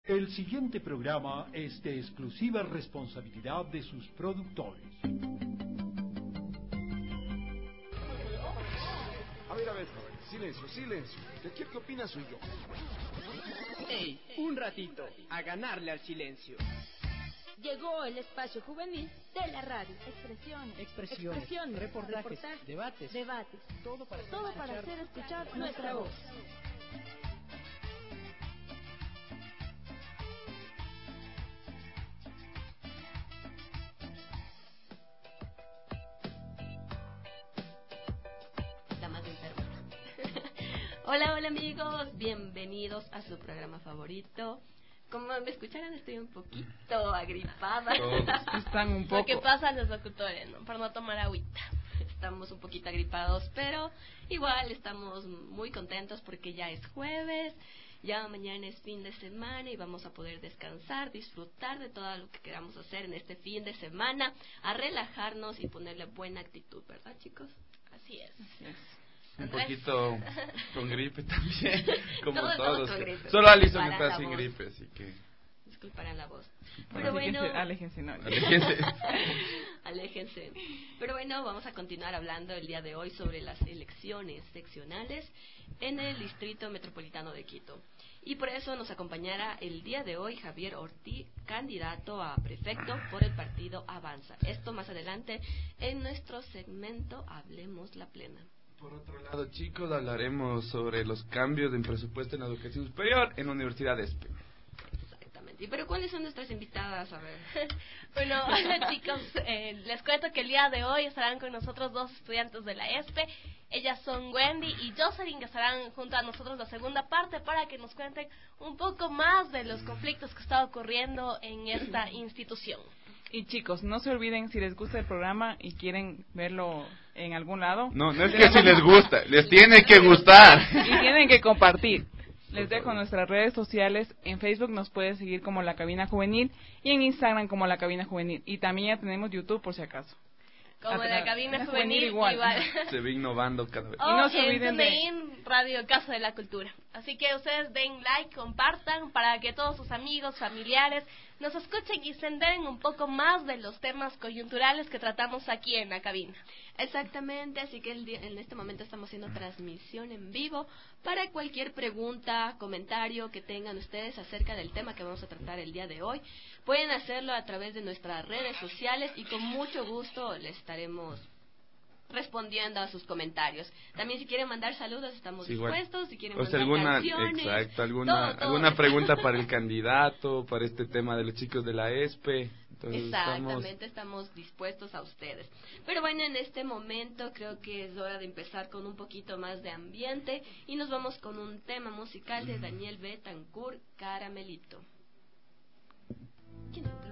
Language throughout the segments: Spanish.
El siguiente programa es de exclusiva responsabilidad de sus productores. A ver, silencio. Que aquí el que opina soy yo. ¡Ey! Un ratito, a ganarle al silencio. Llegó el espacio juvenil de la radio. Expresiones, reportajes, debates. Todo para hacer escuchar nuestra voz. Hola amigos, bienvenidos a su programa favorito. Como me escucharon, estoy un poquito agripada. Están un poco. Lo que pasa a los locutores, ¿no? Para no tomar agüita. Estamos un poquito agripados, pero igual estamos muy contentos porque ya es jueves, ya mañana es fin de semana y vamos a poder descansar, disfrutar de todo lo que queramos hacer en este fin de semana, a relajarnos y ponerle buena actitud, ¿verdad, chicos? Así es. Un poquito con gripe también, como todos. Solo Alison está sin gripe, así que... Disculparán la voz. Pero bueno... Aléjense. Aléjense. Pero bueno, vamos a continuar hablando el día de hoy sobre las elecciones seccionales en el Distrito Metropolitano de Quito. Y por eso nos acompañará el día de hoy Javier Ortiz, candidato a prefecto por el partido Avanza. Esto más adelante en nuestro segmento Hablemos la Plena. Por otro lado, chicos, hablaremos sobre los cambios en presupuesto en la educación superior en la Universidad de ESPE. Exactamente. ¿Pero cuáles son nuestras invitadas? A ver. Bueno, chicos, les cuento que el día de hoy estarán con nosotros dos estudiantes de la ESPE. Ellas son Wendy y Jocelyn, que estarán junto a nosotros la segunda parte para que nos cuenten un poco más de los conflictos que está ocurriendo en esta institución. Y chicos, no se olviden, si les gusta el programa y quieren verlo en algún lado... No es que si les gusta, les tiene que gustar. Y tienen que compartir. Les dejo nuestras redes sociales. En Facebook nos pueden seguir como La Cabina Juvenil y en Instagram como La Cabina Juvenil. Y también ya tenemos YouTube por si acaso. Como La Cabina Juvenil igual. Se ve innovando cada vez. Y no se olviden de Radio Casa de la Cultura. Así que ustedes den like, compartan para que todos sus amigos, familiares nos escuchen y se enteren un poco más de los temas coyunturales que tratamos aquí en la cabina. Exactamente, así que en este momento estamos haciendo transmisión en vivo para cualquier pregunta, comentario que tengan ustedes acerca del tema que vamos a tratar el día de hoy. Pueden hacerlo a través de nuestras redes sociales y con mucho gusto les estaremos respondiendo a sus comentarios. También si quieren mandar saludos estamos dispuestos, si quieren mandar canciones. Exacto, alguna pregunta para el candidato, para este tema de los chicos de la ESPE. Entonces, exactamente, estamos dispuestos a ustedes. Pero bueno, en este momento creo que es hora de empezar con un poquito más de ambiente y nos vamos con un tema musical de Daniel Betancourt, Caramelito. ¿Quién es?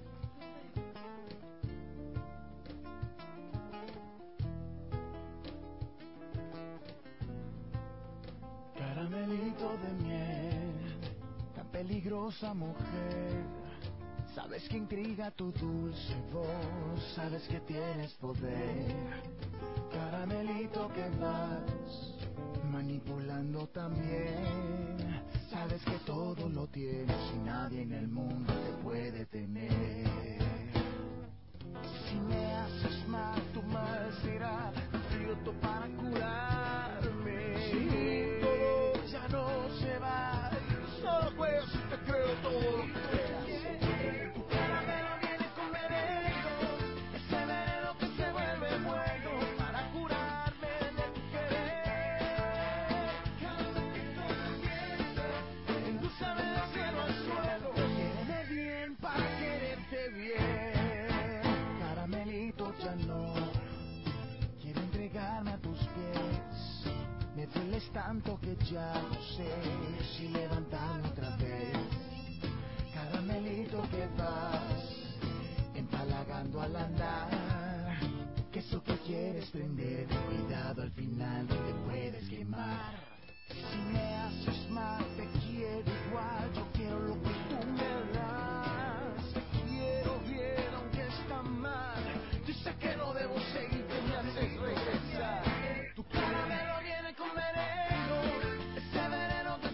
Caramelito de miel, tan peligrosa mujer. Sabes que intriga tu dulce voz, sabes que tienes poder. Caramelito que vas manipulando también. Sabes que todo lo tienes y nadie en el mundo te puede tener. Si me haces mal, tu mal será antídoto para curarme. Si todo ya no se va, y solo juego si te creo todo lo que creas. Tu caramelo viene con veneno, ese veneno que se vuelve bueno para curarme de tu querer. Caramelito de miel, endulzame del cielo al suelo. Quiéreme bien para quererte bien. Caramelito ya no quiero entregarme a tus pies. Me dueles tanto que ya no sé si levantarme otra vez. Caramelito que vas empalagando al andar, que eso que quieres prender, cuidado al final te puedes quemar. Si me haces mal te quiero igual, yo quiero lo que tú me das. Te quiero bien aunque está mal, yo sé que no debo seguir, que me haces regresar. Tu caramelo viene con veneno, ese veneno que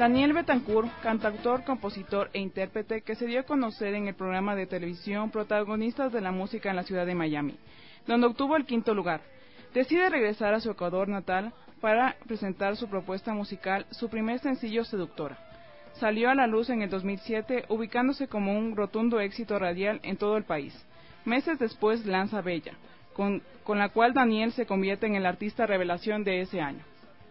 Daniel Betancourt, cantautor, compositor e intérprete que se dio a conocer en el programa de televisión Protagonistas de la Música en la ciudad de Miami, donde obtuvo el 5º lugar. Decide regresar a su Ecuador natal para presentar su propuesta musical, su primer sencillo Seductora. Salió a la luz en el 2007, ubicándose como un rotundo éxito radial en todo el país. Meses después lanza Bella, con la cual Daniel se convierte en el artista revelación de ese año.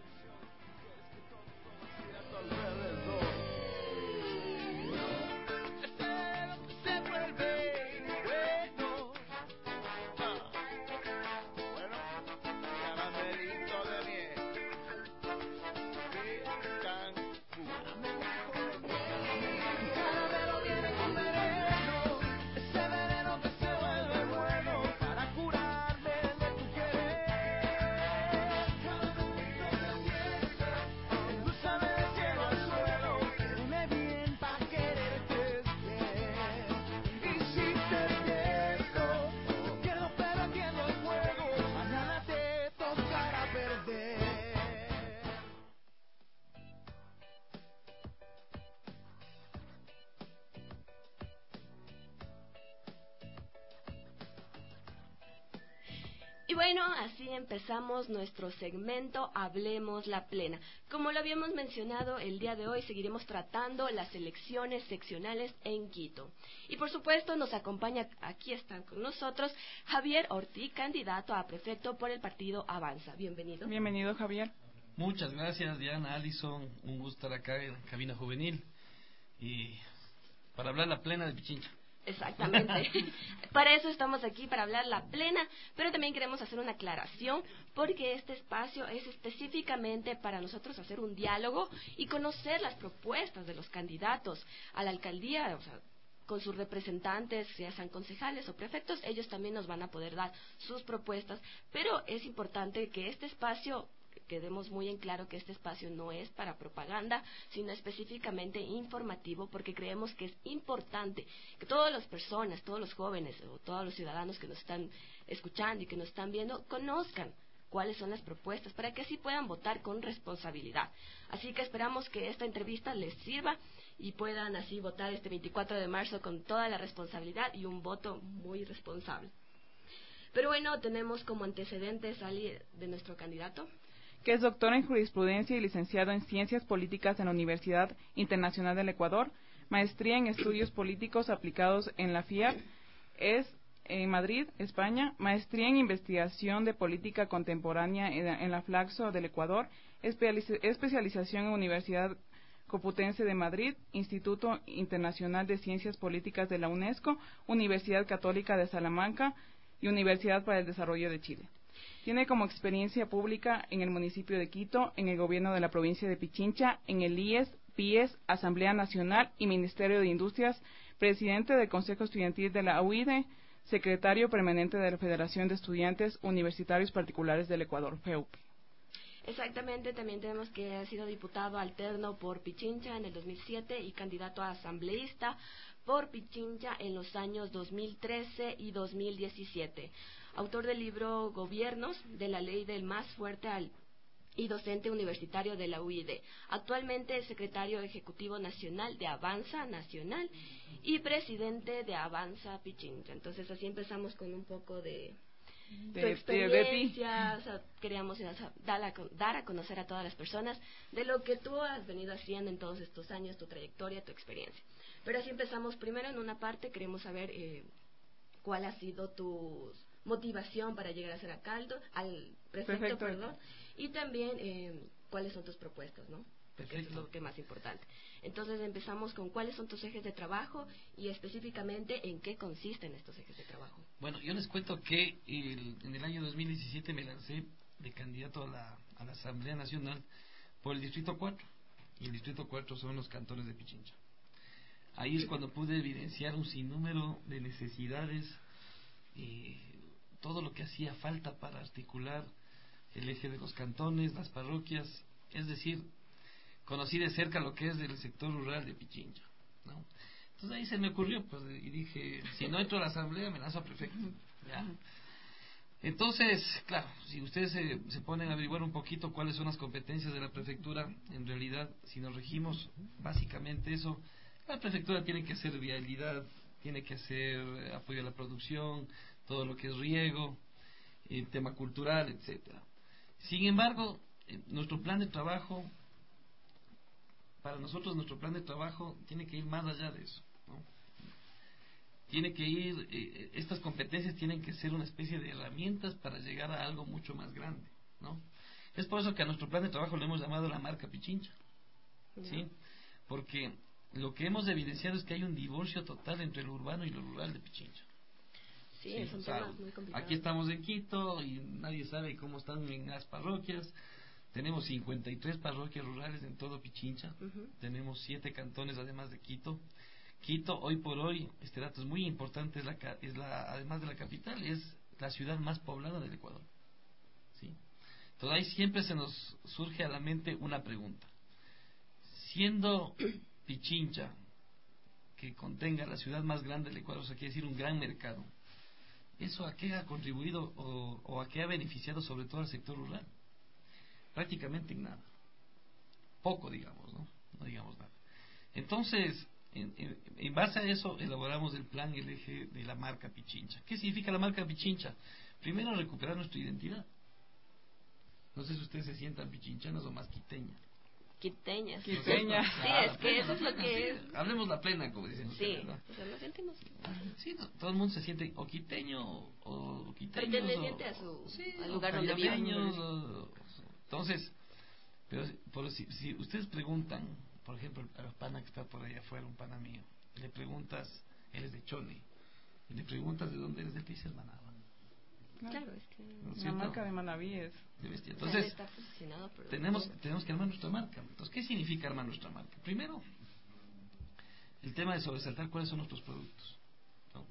Y bueno, así empezamos nuestro segmento Hablemos la Plena. Como lo habíamos mencionado, el día de hoy seguiremos tratando las elecciones seccionales en Quito. Y por supuesto nos acompaña, aquí están con nosotros, Javier Ortiz, candidato a prefecto por el partido Avanza. Bienvenido. Bienvenido, Javier. Muchas gracias, Diana, Alison. Un gusto estar acá en Cabina Juvenil y para hablar la plena de Pichincha. Exactamente. Para eso estamos aquí, para hablar la plena, pero también queremos hacer una aclaración porque este espacio es específicamente para nosotros hacer un diálogo y conocer las propuestas de los candidatos a la alcaldía, o sea, con sus representantes, ya sean concejales o prefectos, ellos también nos van a poder dar sus propuestas, pero es importante que este espacio quedemos muy en claro que este espacio no es para propaganda, sino específicamente informativo, porque creemos que es importante que todas las personas, todos los jóvenes o todos los ciudadanos que nos están escuchando y que nos están viendo, conozcan cuáles son las propuestas, para que así puedan votar con responsabilidad. Así que esperamos que esta entrevista les sirva y puedan así votar este 24 de marzo con toda la responsabilidad y un voto muy responsable. Pero bueno, tenemos como antecedentes de nuestro candidato, que es doctor en jurisprudencia y licenciado en ciencias políticas en la Universidad Internacional del Ecuador, maestría en estudios políticos aplicados en la FIAP, es en Madrid, España, maestría en investigación de política contemporánea en la Flaxo del Ecuador, especialización en Universidad Complutense de Madrid, Instituto Internacional de Ciencias Políticas de la UNESCO, Universidad Católica de Salamanca y Universidad para el Desarrollo de Chile. Tiene como experiencia pública en el municipio de Quito, en el gobierno de la provincia de Pichincha, en el IES, PIES, Asamblea Nacional y Ministerio de Industrias, presidente del Consejo Estudiantil de la UIDE, secretario permanente de la Federación de Estudiantes Universitarios Particulares del Ecuador, FEUP. Exactamente, también tenemos que ha sido diputado alterno por Pichincha en el 2007 y candidato a asambleísta por Pichincha en los años 2013 y 2017. Autor del libro Gobiernos de la Ley del Más Fuerte y docente universitario de la UID. Actualmente es secretario ejecutivo nacional de Avanza Nacional y presidente de Avanza Pichincha. Entonces así empezamos con un poco de tu experiencia, o sea, queríamos dar a conocer a todas las personas de lo que tú has venido haciendo en todos estos años, tu trayectoria, tu experiencia. Pero así empezamos primero en una parte, queremos saber cuál ha sido tu motivación para llegar a ser al prefecto, perdón, y también cuáles son tus propuestas, ¿no? Porque eso es lo que es más importante. Entonces empezamos con cuáles son tus ejes de trabajo y específicamente en qué consisten estos ejes de trabajo. Bueno, yo les cuento que en el año 2017 me lancé de candidato a la Asamblea Nacional por el Distrito 4. Y el Distrito 4 son los cantones de Pichincha. Ahí es cuando pude evidenciar un sinnúmero de necesidades, todo lo que hacía falta para articular el eje de los cantones, las parroquias, es decir, conocí de cerca lo que es el sector rural de Pichincha, ¿no? Entonces ahí se me ocurrió, pues, y dije, si no entro a la asamblea me lanzo a prefecto, ¿ya? Entonces, claro, si ustedes se ponen a averiguar un poquito cuáles son las competencias de la prefectura, en realidad, si nos regimos básicamente eso, la prefectura tiene que hacer vialidad, tiene que hacer apoyo a la producción, todo lo que es riego, el tema cultural, etcétera. Sin embargo, nuestro plan de trabajo, para nosotros nuestro plan de trabajo tiene que ir más allá de eso, ¿no? Tiene que ir, estas competencias tienen que ser una especie de herramientas para llegar a algo mucho más grande, ¿no? Es por eso que a nuestro plan de trabajo le hemos llamado la marca Pichincha, ¿sí? Porque lo que hemos evidenciado es que hay un divorcio total entre lo urbano y lo rural de Pichincha. Sí, es un tema muy complicado. Aquí estamos en Quito y nadie sabe cómo están en las parroquias. Tenemos 53 parroquias rurales en todo Pichincha. Tenemos 7 cantones además de Quito. Quito, hoy por hoy, este dato es muy importante, además de la capital, es la ciudad más poblada del Ecuador, ¿sí? Entonces ahí siempre se nos surge a la mente una pregunta. Siendo Pichincha, que contenga la ciudad más grande del Ecuador, o sea, quiere decir un gran mercado, ¿eso a qué ha contribuido o a qué ha beneficiado sobre todo al sector rural? Prácticamente en nada. Poco, digamos, ¿no? No digamos nada. Entonces, en base a eso elaboramos el plan, el eje de la marca Pichincha. ¿Qué significa la marca Pichincha? Primero, recuperar nuestra identidad. No sé si ustedes se sientan pichinchanas o más quiteñas. Quiteñas. Sí, es que eso es lo que es. Hablemos la plena, como dicen ustedes, ¿no? O sea, lo sentimos. Sí, no, todo el mundo se siente o quiteño o quiteños. Perteneciente al lugar donde viven. Entonces, pero si ustedes preguntan, por ejemplo, a los panas que está por allá afuera, un pana mío, le preguntas, él es de Chone, y le preguntas de dónde eres, de te dice Manaba. Claro, es que la marca de Manaví es de bestia. Entonces, está posicionado, pero tenemos que armar nuestra marca. Entonces, ¿qué significa armar nuestra marca? Primero, el tema de sobresaltar cuáles son nuestros productos, ¿no?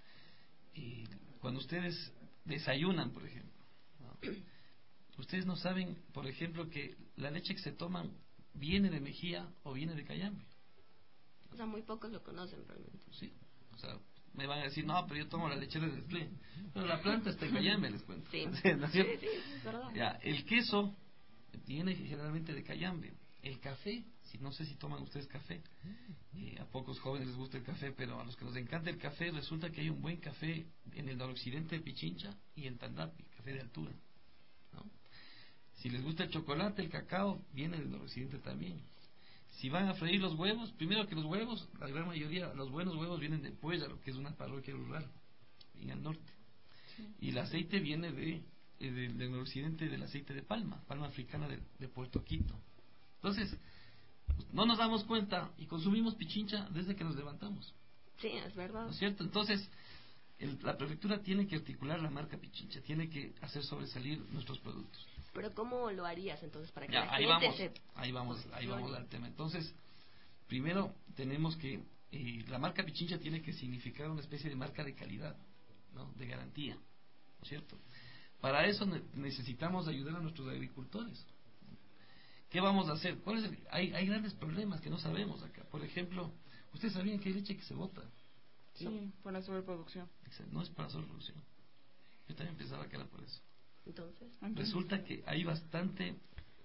Y cuando ustedes desayunan, por ejemplo, ¿no? Ustedes no saben, por ejemplo, que la leche que se toman viene de Mejía o viene de Cayambe. O sea, muy pocos lo conocen realmente. Sí, o sea, me van a decir, no, pero yo tomo la lechera de Nestlé. Pero la planta está en Cayambe, les cuento. Sí, ¿No es cierto? sí, es verdad. Ya, el queso viene generalmente de Cayambe. El café, no sé si toman ustedes café. A pocos jóvenes les gusta el café, pero a los que nos encanta el café, resulta que hay un buen café en el noroccidente de Pichincha y en Tandapi, café de altura, ¿no? Si les gusta el chocolate, el cacao, viene del noroccidente también. Si van a freír los huevos, primero que los huevos, la gran mayoría, los buenos huevos vienen de Puéllaro, que es una parroquia rural, en el norte. Sí. Y el aceite viene del noroccidente, del aceite de palma africana de Puerto Quito. Entonces, no nos damos cuenta y consumimos Pichincha desde que nos levantamos. Sí, es verdad. ¿No es cierto? Entonces, la prefectura tiene que articular la marca Pichincha, tiene que hacer sobresalir nuestros productos. Pero ¿cómo lo harías entonces para que ya, la gente ahí vamos al tema. Entonces, primero tenemos que la marca Pichincha tiene que significar una especie de marca de calidad, ¿no? De garantía, ¿no es cierto? Para eso necesitamos ayudar a nuestros agricultores. ¿Qué vamos a hacer? Hay grandes problemas que no sabemos acá. Por ejemplo, ¿ustedes sabían que hay leche que se bota? Sí, por la sobreproducción. No es para sobreproducción. Yo también pensaba que era por eso. Entonces, resulta que hay bastante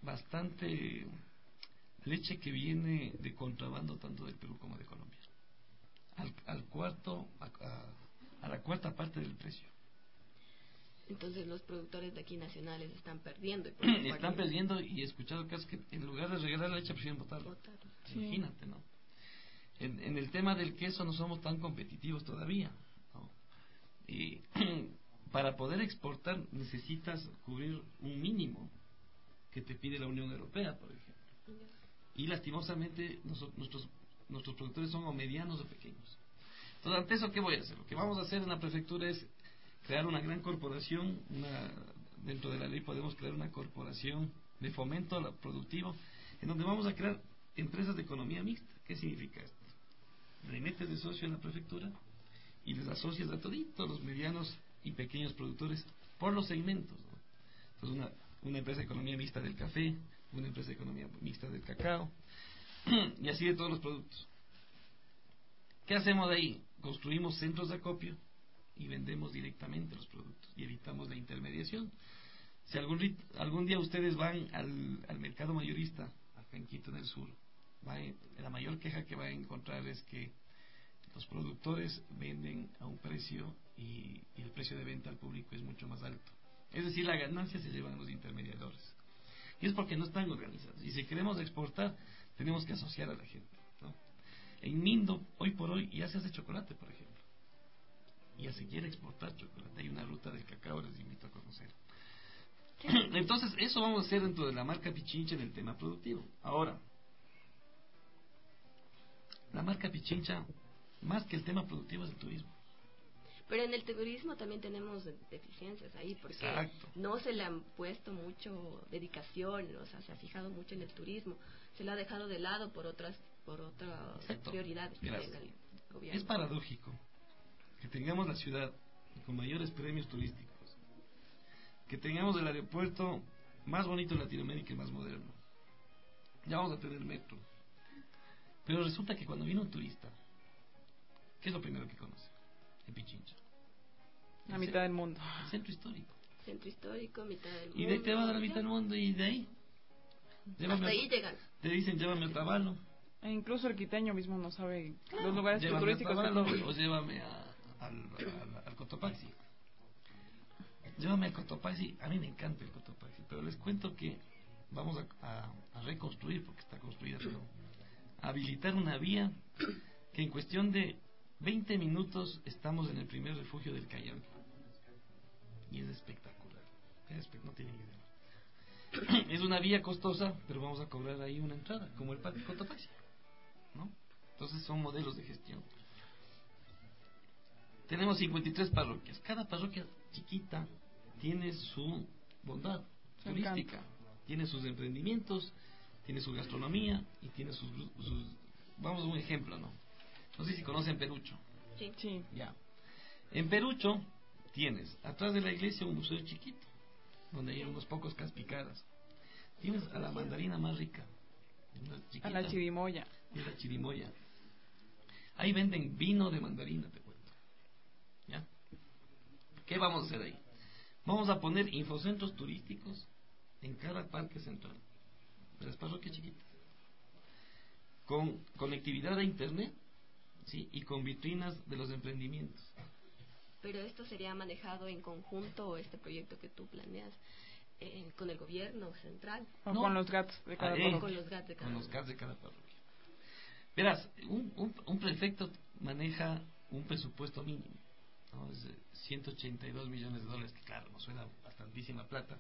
leche que viene de contrabando tanto del Perú como de Colombia. A la cuarta parte del precio. Entonces los productores de aquí nacionales están perdiendo. Están perdiendo y he escuchado casos que en lugar de regalar la leche prefieren botarla. Sí. Imagínate, ¿no? En el tema del queso no somos tan competitivos todavía, ¿no? Y para poder exportar necesitas cubrir un mínimo que te pide la Unión Europea, por ejemplo. Y lastimosamente nuestros productores son o medianos o pequeños. Entonces, ante eso, ¿qué voy a hacer? Lo que vamos a hacer en la prefectura es crear una gran corporación. Dentro de la ley podemos crear una corporación de fomento a lo productivo, en donde vamos a crear empresas de economía mixta. ¿Qué significa esto? Le metes de socio en la prefectura y les asocias a toditos los medianos y pequeños productores por los segmentos, ¿no? Entonces una empresa de economía mixta del café, una empresa de economía mixta del cacao y así de todos los productos. ¿Qué hacemos de ahí? Construimos centros de acopio y vendemos directamente los productos y evitamos la intermediación. Si algún día ustedes van al mercado mayorista, acá en Quito, en el sur, la mayor queja que va a encontrar es que los productores venden a un precio y el precio de venta al público es mucho más alto. Es decir, la ganancia se llevan los intermediadores. Y es porque no están organizados. Y si queremos exportar, tenemos que asociar a la gente, ¿no? En Mindo, hoy por hoy, ya se hace chocolate, por ejemplo. Ya se quiere exportar chocolate. Hay una ruta del cacao, les invito a conocer. Entonces, eso vamos a hacer dentro de la marca Pichincha en el tema productivo. Ahora, la marca Pichincha, más que el tema productivo, es el turismo. Pero en el turismo también tenemos deficiencias ahí, porque Exacto. no se le han puesto mucho dedicación, o sea, se ha fijado mucho en el turismo, se lo ha dejado de lado por otras prioridades que tenga el gobierno. Es paradójico que tengamos la ciudad con mayores premios turísticos, que tengamos el aeropuerto más bonito de Latinoamérica y más moderno. Ya vamos a tener metro. Pero resulta que cuando viene un turista, ¿qué es lo primero que conoce? El Pichincha. La mitad del mundo. El centro histórico. Centro histórico, mitad del mundo. Y de ahí te vas a la mitad del mundo y de ahí. Hasta ahí llegan. Te dicen, llévame a Otavalo. E incluso el quiteño mismo no sabe los lugares turísticos. O llévame al Cotopaxi. Llévame al Cotopaxi. A mí me encanta el Cotopaxi, pero les cuento que vamos a reconstruir, porque está construida, pero habilitar una vía que en cuestión de 20 minutos estamos en el primer refugio del Cayam. Y es espectacular. No tienen idea. Es una vía costosa, pero vamos a cobrar ahí una entrada, como el Parque Cotopaxi, ¿no? Entonces son modelos de gestión. Tenemos 53 parroquias. Cada parroquia chiquita tiene su bondad turística, tiene sus emprendimientos, tiene su gastronomía y tiene sus vamos a un ejemplo, ¿no? No sé si conocen Perucho. Sí. Ya. En Perucho tienes atrás de la iglesia un museo chiquito, donde hay unos pocos caspicadas. Tienes a la mandarina más rica, a la chirimoya. Y la chirimoya. Ahí venden vino de mandarina, te cuento. ¿Ya? ¿Qué vamos a hacer ahí? Vamos a poner infocentros turísticos en cada parque central de las parroquias chiquitas, con conectividad a internet, ¿sí? Y con vitrinas de los emprendimientos. Pero esto sería manejado en conjunto, este proyecto que tú planeas, con el gobierno central. O con los GATs de cada parroquia. Con los GATs de cada parroquia. Verás, un prefecto maneja un presupuesto mínimo, ¿no? Es $182 millones, que claro, nos suena bastantísima plata.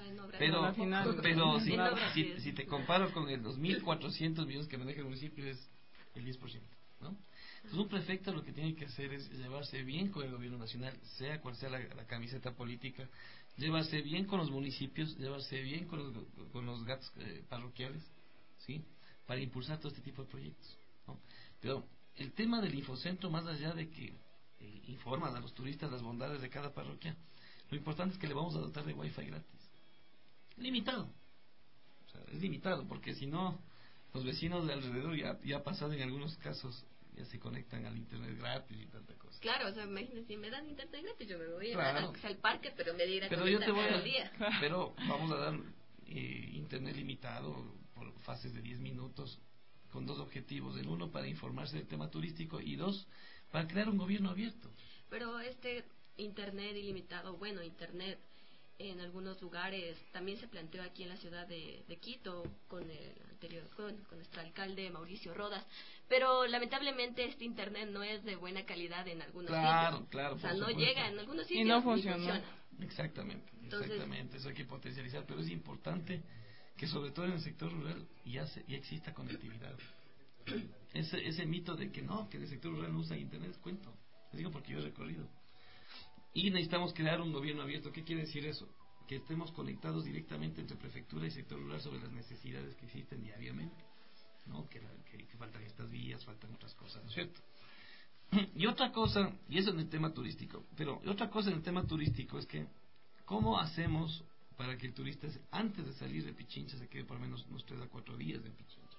Pero si te comparo con los 1.400 millones que maneja el municipio, es el 10%, ¿no? Entonces un prefecto lo que tiene que hacer es llevarse bien con el gobierno nacional, sea cual sea la camiseta política, llevarse bien con los municipios, llevarse bien con los GATs parroquiales, ¿sí? Para impulsar todo este tipo de proyectos, ¿no? Pero el tema del infocentro, más allá de que informan a los turistas las bondades de cada parroquia, lo importante es que le vamos a dotar de wifi gratis, limitado. O sea, es limitado, porque si no, los vecinos de alrededor ya ha pasado en algunos casos, ya se conectan al internet gratis y tanta cosa. Claro, o sea, imagínate, si me dan internet gratis, yo me voy al parque, pero me dirán pero yo te voy al día. Pero vamos a dar internet limitado por fases de 10 minutos, con dos objetivos: el uno, para informarse del tema turístico, y dos, para crear un gobierno abierto. Pero este internet ilimitado, bueno, internet en algunos lugares también se planteó aquí en la ciudad de Quito con nuestro alcalde Mauricio Rodas, pero lamentablemente este internet no es de buena calidad en algunos sitios. Claro, o sea, no llega en algunos sitios y no funciona. Exactamente, eso hay que potencializar, pero es importante que sobre todo en el sector rural ya exista conectividad. Ese mito de que en el sector rural no usan internet es cuento, les digo porque yo he recorrido. Y necesitamos crear un gobierno abierto. ¿Qué quiere decir eso? Que estemos conectados directamente entre prefectura y sector rural sobre las necesidades que existen diariamente, ¿no? Que faltan estas vías, faltan otras cosas, ¿no es cierto? Y otra cosa, y eso en el tema turístico, pero otra cosa en el tema turístico es que ¿cómo hacemos para que el turista antes de salir de Pichincha se quede por lo menos unos 3 a 4 días de Pichincha?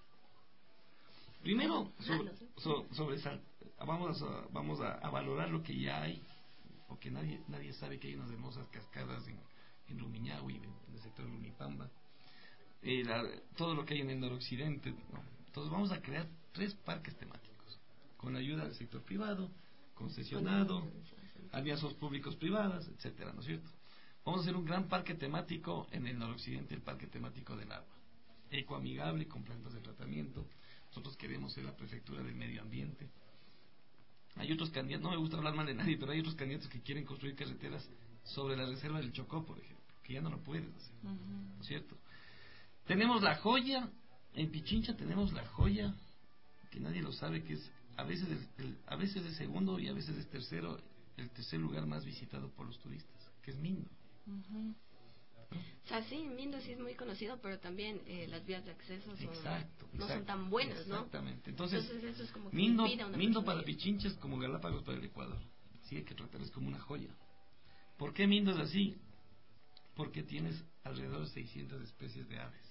Primero, vamos a valorar lo que ya hay porque nadie sabe que hay unas hermosas cascadas en Rumiñahui, en el sector de Lumipamba, todo lo que hay en el noroccidente, ¿no? Entonces vamos a crear 3 parques temáticos, con la ayuda del sector privado, concesionado, alianzas públicos privadas, etcétera, ¿no es cierto? Vamos a hacer un gran parque temático en el noroccidente, el parque temático del agua, ecoamigable, con plantas de tratamiento. Nosotros queremos ser la prefectura del medio ambiente. Hay otros candidatos, no me gusta hablar mal de nadie, pero hay otros candidatos que quieren construir carreteras sobre la reserva del Chocó, por ejemplo, que ya no lo pueden hacer, ¿no es cierto? Tenemos la joya, en Pichincha tenemos la joya, que nadie lo sabe, que es a veces es segundo y a veces es tercero, el tercer lugar más visitado por los turistas, que es Mindo. O sea, sí, Mindo sí es muy conocido, pero también las vías de acceso no son tan buenas, exactamente. ¿no? Entonces eso es como que Mindo para Pichincha es como Galápagos para el Ecuador. Sí, hay que tratarles como una joya. ¿Por qué Mindo es así? Porque tienes alrededor de 600 especies de aves,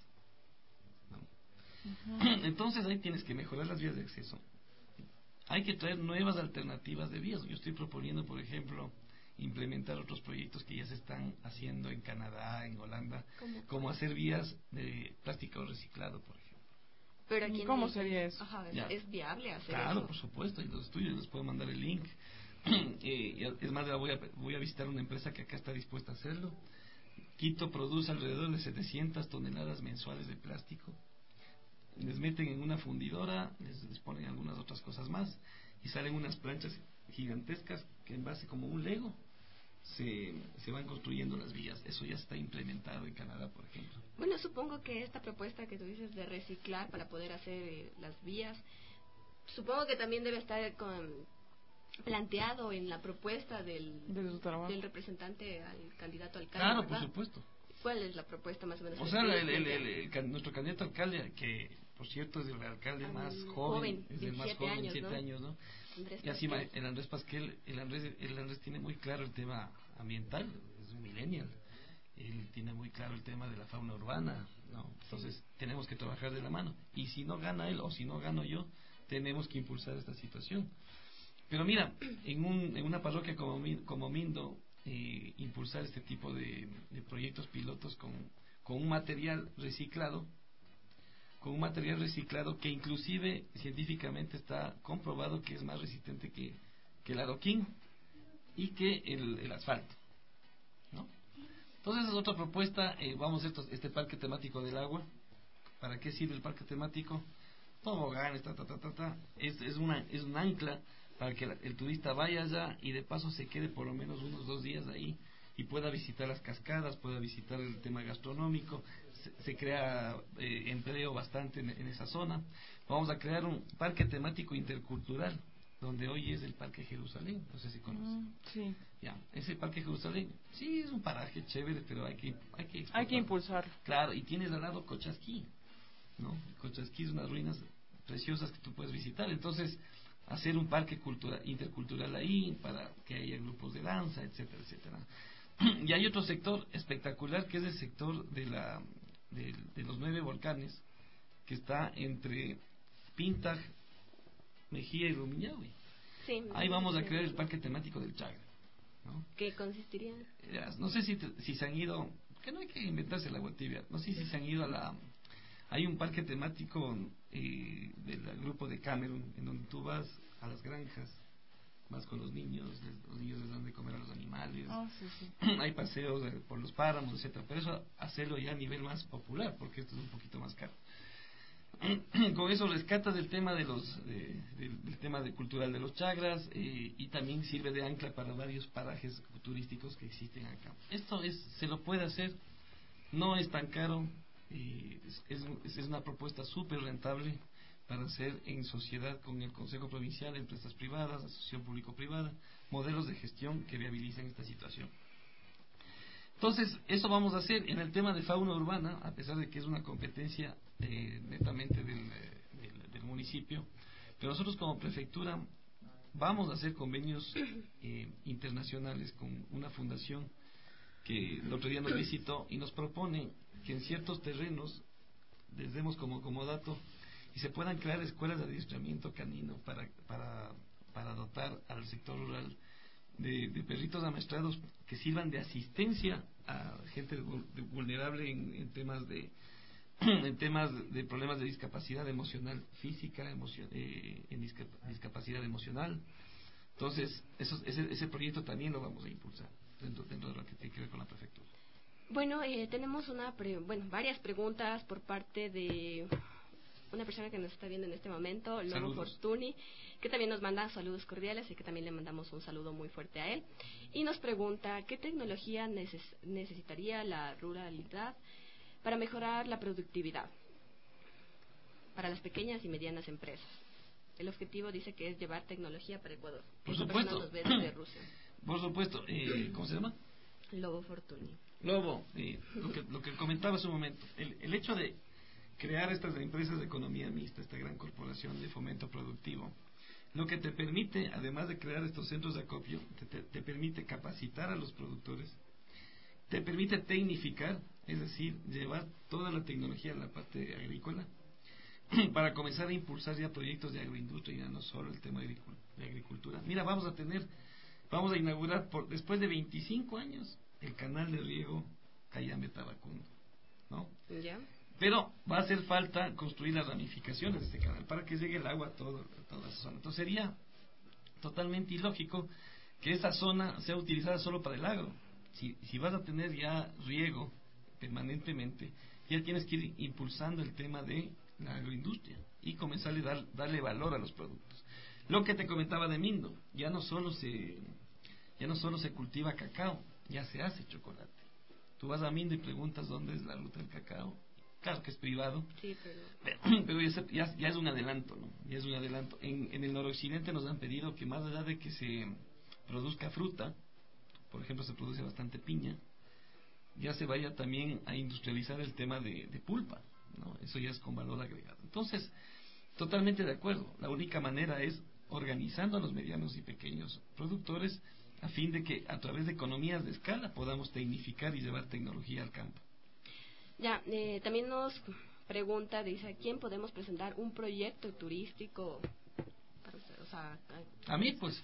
¿no? Entonces ahí tienes que mejorar las vías de acceso. Hay que traer nuevas alternativas de vías. Yo estoy proponiendo, por ejemplo, implementar otros proyectos que ya se están haciendo en Canadá, en Holanda, como hacer vías de plástico reciclado, por ejemplo. Pero aquí ¿Cómo sería eso? Ajá, ¿es viable hacer claro, eso? por supuesto, y los estudios les puedo mandar el link. Es más, voy a visitar una empresa que acá está dispuesta a hacerlo. Quito produce alrededor de 700 toneladas mensuales de plástico. Les meten en una fundidora, les ponen algunas otras cosas más y salen unas planchas gigantescas que en base como un Lego se van construyendo las vías. Eso ya está implementado en Canadá, por ejemplo. Bueno, supongo que esta propuesta que tú dices de reciclar para poder hacer las vías, supongo que también debe estar planteado en la propuesta del representante al candidato alcalde. Claro, ¿verdad? por supuesto. ¿Cuál es la propuesta más o menos? O sea, nuestro candidato alcalde, que por cierto es el alcalde más joven, es el más joven, 27 años, ¿no? Y así el Andrés Pasquel, el Andrés tiene muy claro el tema ambiental, es un millennial. Él tiene muy claro el tema de la fauna urbana, ¿no? Entonces tenemos que trabajar de la mano. Y si no gana él o si no gano yo, tenemos que impulsar esta situación. Pero mira, en una parroquia como Mindo, impulsar este tipo de proyectos pilotos con un material reciclado, que inclusive científicamente está comprobado que es más resistente que el adoquín y que el asfalto, ¿no? Entonces es otra propuesta. Vamos a este parque temático del agua. ¿Para qué sirve el parque temático? Toboganes, es un ancla para que el turista vaya allá y de paso se quede por lo menos unos 2 días ahí y pueda visitar las cascadas, pueda visitar el tema gastronómico. Se crea empleo bastante en esa zona. Vamos a crear un parque temático intercultural, donde hoy es el Parque Jerusalén, no sé si conocen. Sí. Ya, ese Parque Jerusalén, sí, es un paraje chévere, pero hay que impulsarlo. Claro, y tienes al lado Cochasquí, ¿no? Cochasquí es unas ruinas preciosas que tú puedes visitar. Entonces, hacer un parque intercultural ahí para que haya grupos de danza, etcétera, etcétera. Y hay otro sector espectacular que es el sector de los 9 volcanes, que está entre Pintag, Mejía y Rumiñahui. Sí, ahí vamos a crear el parque temático del Chagre, ¿no? ¿Qué consistiría? No sé si se han ido, que no hay que inventarse la agua tibia, no sé si se han ido hay un parque temático del grupo de Cameron, en donde tú vas a las granjas, vas con los niños les dan de comer a los animales. Sí. Hay paseos por los páramos, etcétera, pero eso hacerlo ya a nivel más popular, porque esto es un poquito más caro. Con eso rescatas el tema del tema cultural de los chagras, y también sirve de ancla para varios parajes turísticos que existen acá. Esto se lo puede hacer, no es tan caro, es una propuesta súper rentable para hacer en sociedad con el Consejo Provincial, empresas privadas, asociación público-privada, modelos de gestión que viabilicen esta situación. Entonces, eso vamos a hacer en el tema de fauna urbana, a pesar de que es una competencia netamente del municipio, pero nosotros como prefectura vamos a hacer convenios internacionales con una fundación que el otro día nos visitó y nos propone que en ciertos terrenos les demos como dato y se puedan crear escuelas de adiestramiento canino para dotar al sector rural de perritos amaestrados que sirvan de asistencia a gente vulnerable en temas de problemas de discapacidad emocional física, discapacidad emocional. Entonces, ese proyecto también lo vamos a impulsar dentro de lo que tiene que ver con la prefectura. Bueno, tenemos varias preguntas por parte de una persona que nos está viendo en este momento, Lobo Fortuny, que también nos manda saludos cordiales y que también le mandamos un saludo muy fuerte a él. Y nos pregunta, ¿qué tecnología necesitaría la ruralidad para mejorar la productividad para las pequeñas y medianas empresas? El objetivo dice que es llevar tecnología para Ecuador. Por supuesto. Nos ve desde Rusia. Por supuesto. ¿Cómo se llama? Lobo Fortuny. Lobo, lo que comentaba hace un momento, el hecho de crear estas empresas de economía mixta, esta gran corporación de fomento productivo, lo que te permite, además de crear estos centros de acopio, te permite capacitar a los productores, te permite tecnificar, es decir, llevar toda la tecnología a la parte agrícola, para comenzar a impulsar ya proyectos de agroindustria, ya no solo el tema de agricultura. Mira, vamos a inaugurar después de 25 años el canal de riego Cayambe-Tabacundo, ¿no? ¿Ya? Pero va a hacer falta construir las ramificaciones de este canal para que llegue el agua a toda esa zona. Entonces sería totalmente ilógico que esa zona sea utilizada solo para el agro. Si vas a tener ya riego permanentemente, ya tienes que ir impulsando el tema de la agroindustria y comenzar a darle valor a los productos. Lo que te comentaba de Mindo, ya no solo se cultiva cacao, ya se hace chocolate. Tú vas a Mindo y preguntas dónde es la ruta del cacao. Claro que es privado, sí, pero ya es un adelanto, ¿no? Ya es un adelanto. En el noroccidente nos han pedido que más allá de que se produzca fruta, por ejemplo se produce bastante piña, ya se vaya también a industrializar el tema de pulpa, ¿no? Eso ya es con valor agregado. Entonces, totalmente de acuerdo. La única manera es organizando a los medianos y pequeños productores a fin de que a través de economías de escala podamos tecnificar y llevar tecnología al campo. Ya, también nos pregunta, dice, ¿a quién podemos presentar un proyecto turístico? A mí, pues,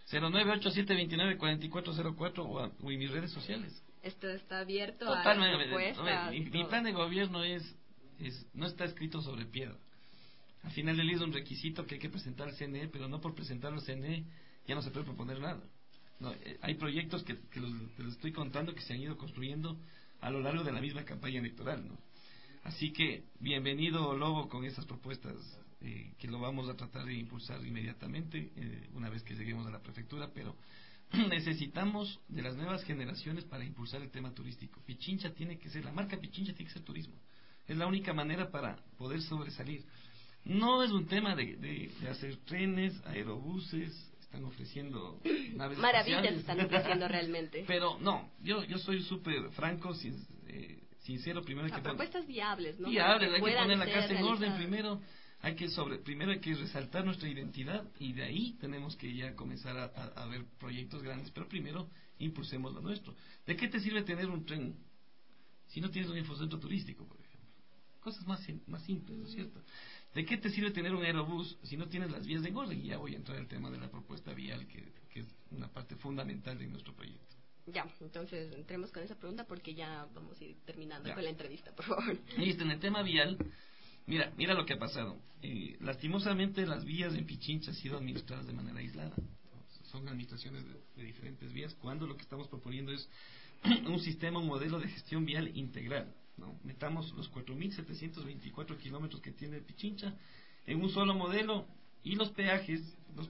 098-729-4404 o en mis redes sociales. Esto está abierto totalmente, a propuestas. Mi plan de gobierno no está escrito sobre piedra. Al final del día es un requisito que hay que presentar al CNE, pero no por presentarlo al CNE ya no se puede proponer nada. No, hay proyectos que les estoy contando que se han ido construyendo a lo largo de la misma campaña electoral, ¿no? Así que bienvenido Lobo con esas propuestas que lo vamos a tratar de impulsar inmediatamente una vez que lleguemos a la prefectura, pero necesitamos de las nuevas generaciones para impulsar el tema turístico. Pichincha la marca Pichincha tiene que ser turismo. Es la única manera para poder sobresalir. No es un tema de hacer trenes, aerobuses. Están ofreciendo naves maravillas espaciales. Están ofreciendo realmente. Pero no, yo soy súper franco, sincero. Primero hay que propuestas viables, ¿no? Viables, hay que poner la casa en orden primero. Primero hay que resaltar nuestra identidad y de ahí tenemos que ya comenzar a ver proyectos grandes, pero primero impulsemos lo nuestro. ¿De qué te sirve tener un tren si no tienes un infocentro turístico, por ejemplo? Cosas más simples, ¿no es cierto? ¿De qué te sirve tener un aerobús si no tienes las vías de engorde? Y ya voy a entrar al tema de la propuesta vial, que es una parte fundamental de nuestro proyecto. Ya, entonces entremos con esa pregunta porque ya vamos a ir terminando con la entrevista, por favor. Listo, en el tema vial, mira lo que ha pasado. Lastimosamente las vías en Pichincha han sido administradas de manera aislada. Son administraciones de diferentes vías, cuando lo que estamos proponiendo es un sistema, un modelo de gestión vial integral, ¿no? Metamos los 4.724 kilómetros que tiene Pichincha en un solo modelo y los peajes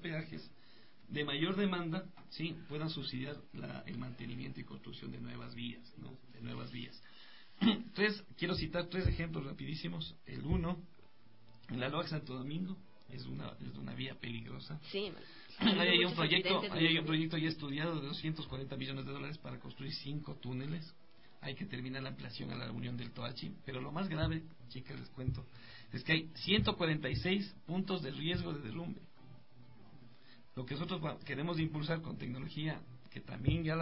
de mayor demanda, sí, puedan subsidiar el mantenimiento y construcción de nuevas vías, ¿no? De nuevas vías. Entonces, quiero citar 3 ejemplos rapidísimos. El uno, en la Loa Santo Domingo, es una vía peligrosa. Sí, ahí hay un proyecto ya estudiado de $240 millones para construir 5 túneles. Hay que terminar la ampliación a la Unión del Toachi, pero lo más grave, chicas, les cuento, es que hay 146 puntos de riesgo de derrumbe. Lo que nosotros queremos impulsar con tecnología, que también ya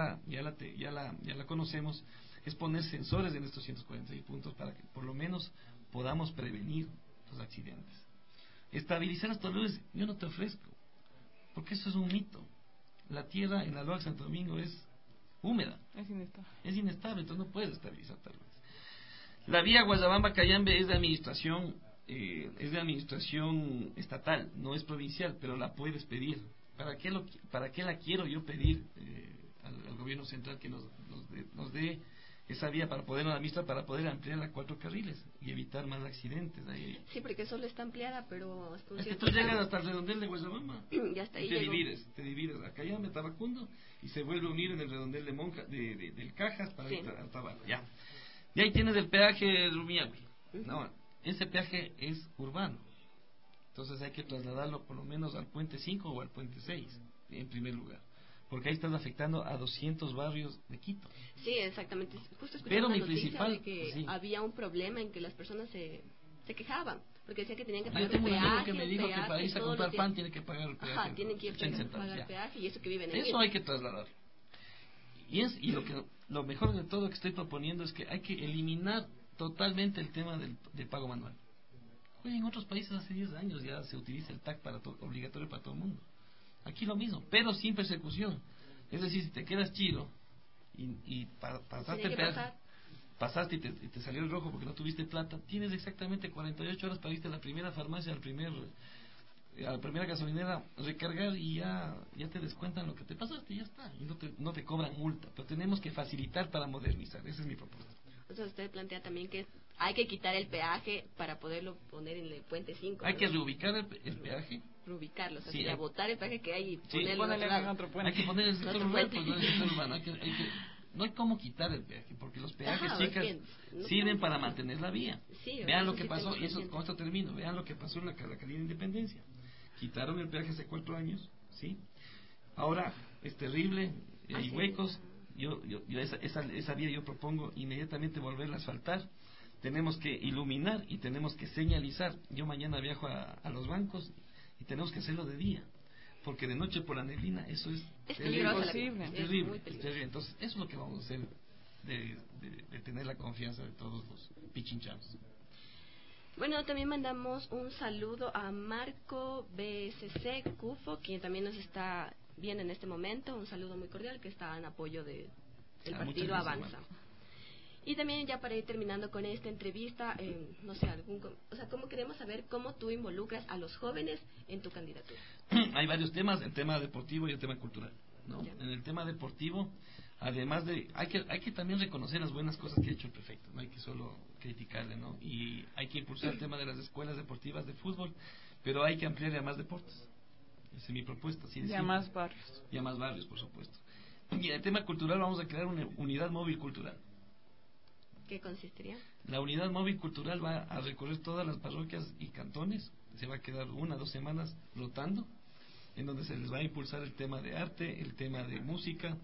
la conocemos, es poner sensores en estos 146 puntos para que por lo menos podamos prevenir los accidentes. Estabilizar las torres yo no te ofrezco, porque eso es un mito. la tierra en la Loa Santo Domingo es húmeda. Es inestable. Es inestable, entonces no puedes estabilizar tal vez. La vía Guayabamba-Cayambe es de administración estatal, no es provincial, pero la puedes pedir. ¿Para qué la quiero yo pedir al gobierno central que nos dé esa vía para poder administrar, para poder ampliar a 4 carriles y evitar más accidentes? Ahí. Sí, porque solo está ampliada, pero... Es que tú llegas hasta el redondel de Guayabamba ya está ahí. Y te divides a Cayambe, Tabacundo, y se vuelve a unir en el redondel de Monja, del Cajas para ir a Tabaco, ya. Y ahí tienes el peaje Rumiagüey. No, ese peaje es urbano. Entonces hay que trasladarlo por lo menos al puente 5 o al puente 6, en primer lugar. Porque ahí estás afectando a 200 barrios de Quito. Sí, exactamente. Justo escuché Pero una mi noticia principal, de que había un problema en que las personas se quejaban. Porque decían que tenían que pagar Yo tengo un un peaje, amigo que me dijo que para irse a comprar pan tiene que pagar el peaje. Ajá, tienen que ir a pagar peaje y eso que viven en eso hay que trasladar. Y lo mejor de todo que estoy proponiendo es que hay que eliminar totalmente el tema del pago manual. Oye, en otros países hace 10 años ya se utiliza el TAC obligatorio para todo el mundo. Aquí lo mismo, pero sin persecución. Es decir, si te quedas chido y pasaste el peaje, pasaste y te salió el rojo porque no tuviste plata, tienes exactamente 48 horas para irte a la primera farmacia, a la primera gasolinera, recargar y ya te descuentan lo que te pasaste y ya está. Y no te cobran multa. Pero tenemos que facilitar para modernizar. Esa es mi propuesta. Entonces usted plantea también que hay que quitar el peaje para poderlo poner en el puente 5. Hay que reubicar el peaje. Reubicarlo, o sea, sí, botar el peaje que hay y ponerlo en otro puente. Hay que poner el sector rural, pues no el sector urbano. No hay cómo quitar el peaje, porque los peajes, chicas, sirven para mantener la vía. Sí, vean lo que pasó, y con esto termino, vean lo que pasó en la Calidad Independencia. Quitaron el peaje hace 4 años, ¿sí? Ahora es terrible, hay huecos. Yo esa vía yo propongo inmediatamente volverla a asfaltar. Tenemos que iluminar y tenemos que señalizar. Yo mañana viajo a los bancos y tenemos que hacerlo de día, porque de noche por la neblina eso es imposible. Es terrible. Entonces eso es lo que vamos a hacer de tener la confianza de todos los pichinchanos. Bueno, también mandamos un saludo a Marco BSC Cufo, quien también nos está viendo en este momento. Un saludo muy cordial, que está en apoyo del partido Avanza. Y también ya para ir terminando con esta entrevista, no sé, cómo queremos saber cómo tú involucras a los jóvenes en tu candidatura. Hay varios temas, el tema deportivo y el tema cultural, ¿no? En el tema deportivo, además de hay que también reconocer las buenas cosas que ha hecho el prefecto, no hay que solo criticarle, ¿no? Y hay que impulsar el tema de las escuelas deportivas de fútbol, pero hay que ampliarle a más deportes. Esa es mi propuesta. Y a más barrios. Y a más barrios, por supuesto. Y en el tema cultural vamos a crear una unidad móvil cultural. ¿Qué consistiría? La unidad móvil cultural va a recorrer todas las parroquias y cantones, se va a quedar 1 o 2 semanas rotando, en donde se les va a impulsar el tema de arte, el tema de música,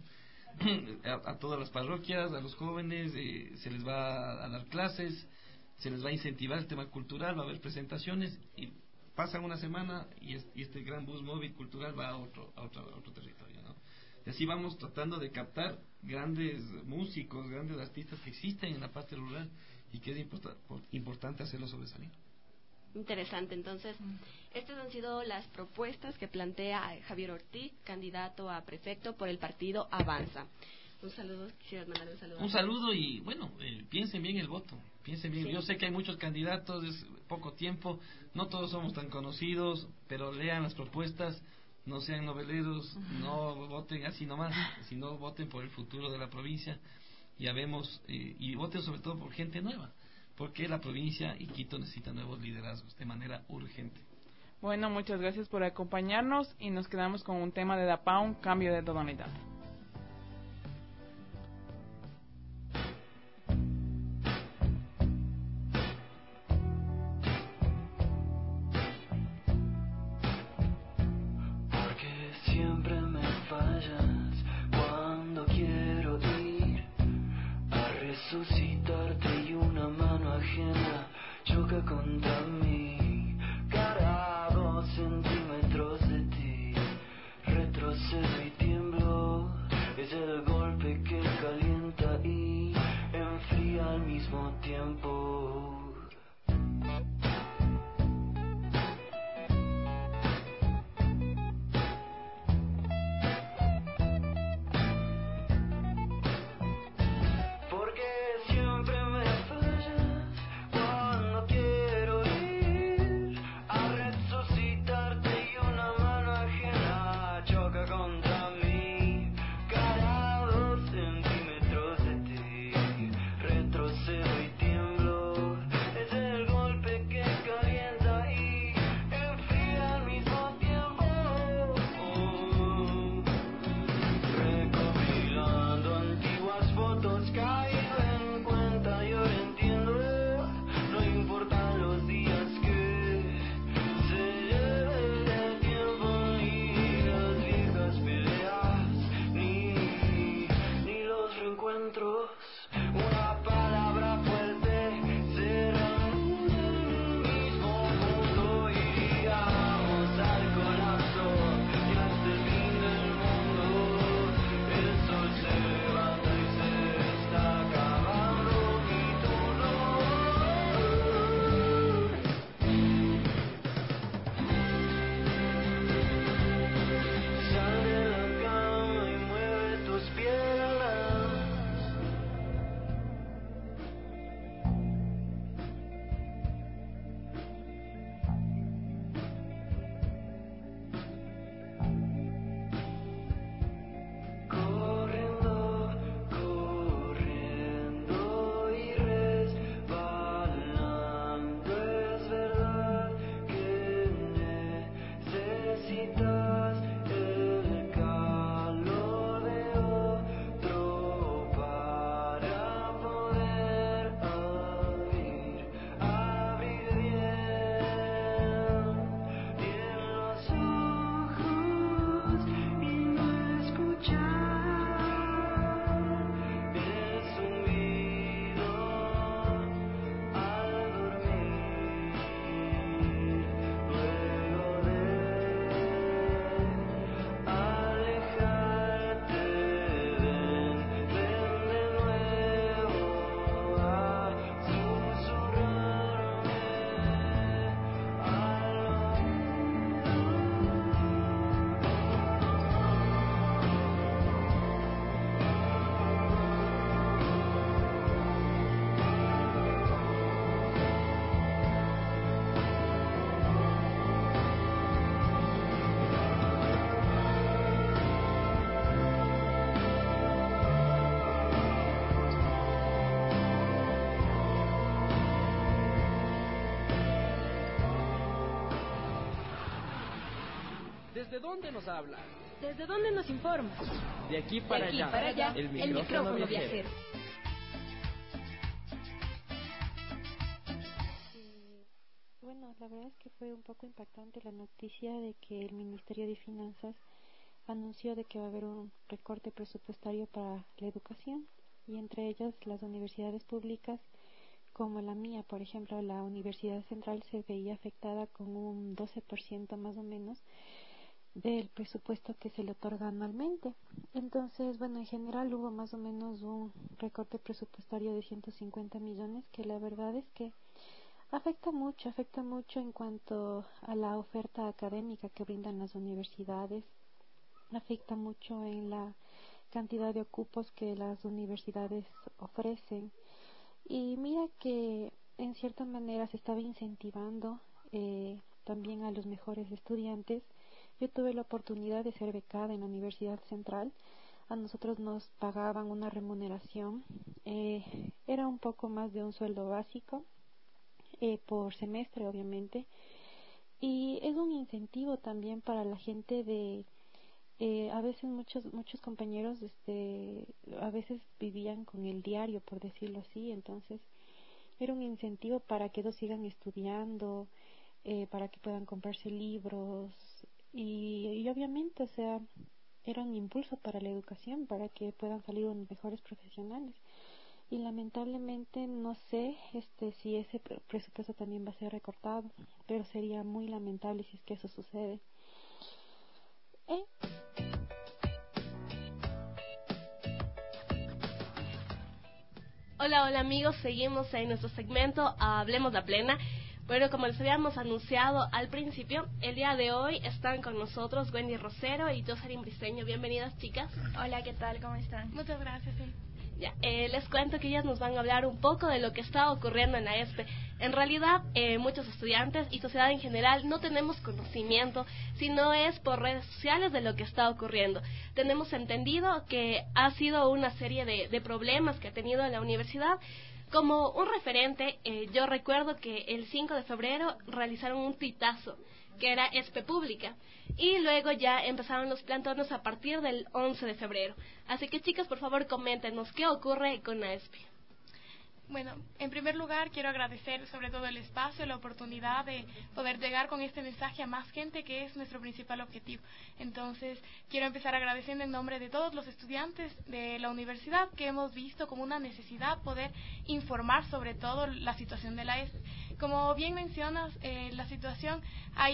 a todas las parroquias, a los jóvenes, se les va a dar clases, se les va a incentivar el tema cultural, va a haber presentaciones, y pasan 1 semana y este gran bus móvil cultural va a otro territorio, ¿no? Y así vamos tratando de captar grandes músicos, grandes artistas que existen en la parte rural y que es importante hacerlo sobresalir. Interesante, entonces, estas han sido las propuestas que plantea Javier Ortiz, candidato a prefecto por el partido Avanza. Un saludo, quisieras mandar un saludo. Un saludo y bueno, piensen bien el voto, piensen bien. Sí. Yo sé que hay muchos candidatos, es poco tiempo, no todos somos tan conocidos, pero lean las propuestas. No sean noveleros, no voten así nomás, sino voten por el futuro de la provincia. Ya vemos, y voten sobre todo por gente nueva, porque la provincia y Quito necesitan nuevos liderazgos de manera urgente. Bueno, muchas gracias por acompañarnos y nos quedamos con un tema de DAPAUN, cambio de tonalidad. Resucitarte y una mano ajena choca contra mí. Cada 2 centímetros de ti retrocedo y tiemblo. encuentros, una palabra fuerte, será un mismo mundo, iríamos al colapso y hasta el fin del mundo. El sol se levanta y se está acabando mi turno. Sal de la cama y mueve tus piernas. Corriendo, corriendo y resbalando, es verdad que necesitas el calor de otro para poder abrir bien los ojos y no escuchar el zumbido al dormir, luego de alejarte, ven de nuevo a susurrarme al ¿Desde dónde nos habla? ¿Desde dónde nos informa? De aquí para De aquí allá. para allá, El micrófono viajero. Bueno, la verdad es que fue un poco impactante la noticia de que el Ministerio de Finanzas anunció de que va a haber un recorte presupuestario para la educación, y entre ellas las universidades públicas como la mía, por ejemplo, la Universidad Central se veía afectada con un 12% más o menos del presupuesto que se le otorga anualmente. Entonces, bueno, en general hubo más o menos un recorte presupuestario de 150 millones, que la verdad es que afecta mucho en cuanto a la oferta académica que brindan las universidades, afecta mucho en la cantidad de cupos que las universidades ofrecen. Y mira que en cierta manera se estaba incentivando también a los mejores estudiantes. Yo tuve la oportunidad de ser becada en la Universidad Central. A nosotros nos pagaban una remuneración, era un poco más de un sueldo básico por semestre, obviamente, y es un incentivo también para la gente de a veces muchos compañeros a veces vivían con el diario, por decirlo así. Entonces era un incentivo para que ellos sigan estudiando, para que puedan comprarse libros y obviamente, o sea, era un impulso para la educación, para que puedan salir unos mejores profesionales. Y lamentablemente no sé si ese presupuesto también va a ser recortado, pero sería muy lamentable si es que eso sucede. Hola amigos, seguimos en nuestro segmento Hablemos la Plena. Bueno, como les habíamos anunciado al principio, el día de hoy están con nosotros Wendy Rosero y Jocelyn Briceño. Bienvenidas, chicas. Hola, ¿qué tal? ¿Cómo están? Muchas gracias. Sí. Ya, les cuento que ellas nos van a hablar un poco de lo que está ocurriendo en la ESPE. En realidad, muchos estudiantes y sociedad en general no tenemos conocimiento, sino es por redes sociales de lo que está ocurriendo. Tenemos entendido que ha sido una serie de problemas que ha tenido la universidad. Como un referente, yo recuerdo que el 5 de febrero realizaron un tuitazo que era ESPE Pública, y luego ya empezaron los plantones a partir del 11 de febrero. Así que, chicas, por favor, coméntenos qué ocurre con la ESPE. Bueno, en primer lugar quiero agradecer sobre todo el espacio, la oportunidad de poder llegar con este mensaje a más gente, que es nuestro principal objetivo. Entonces, quiero empezar agradeciendo en nombre de todos los estudiantes de la universidad, que hemos visto como una necesidad poder informar sobre todo la situación de la ESPE. Como bien mencionas, la situación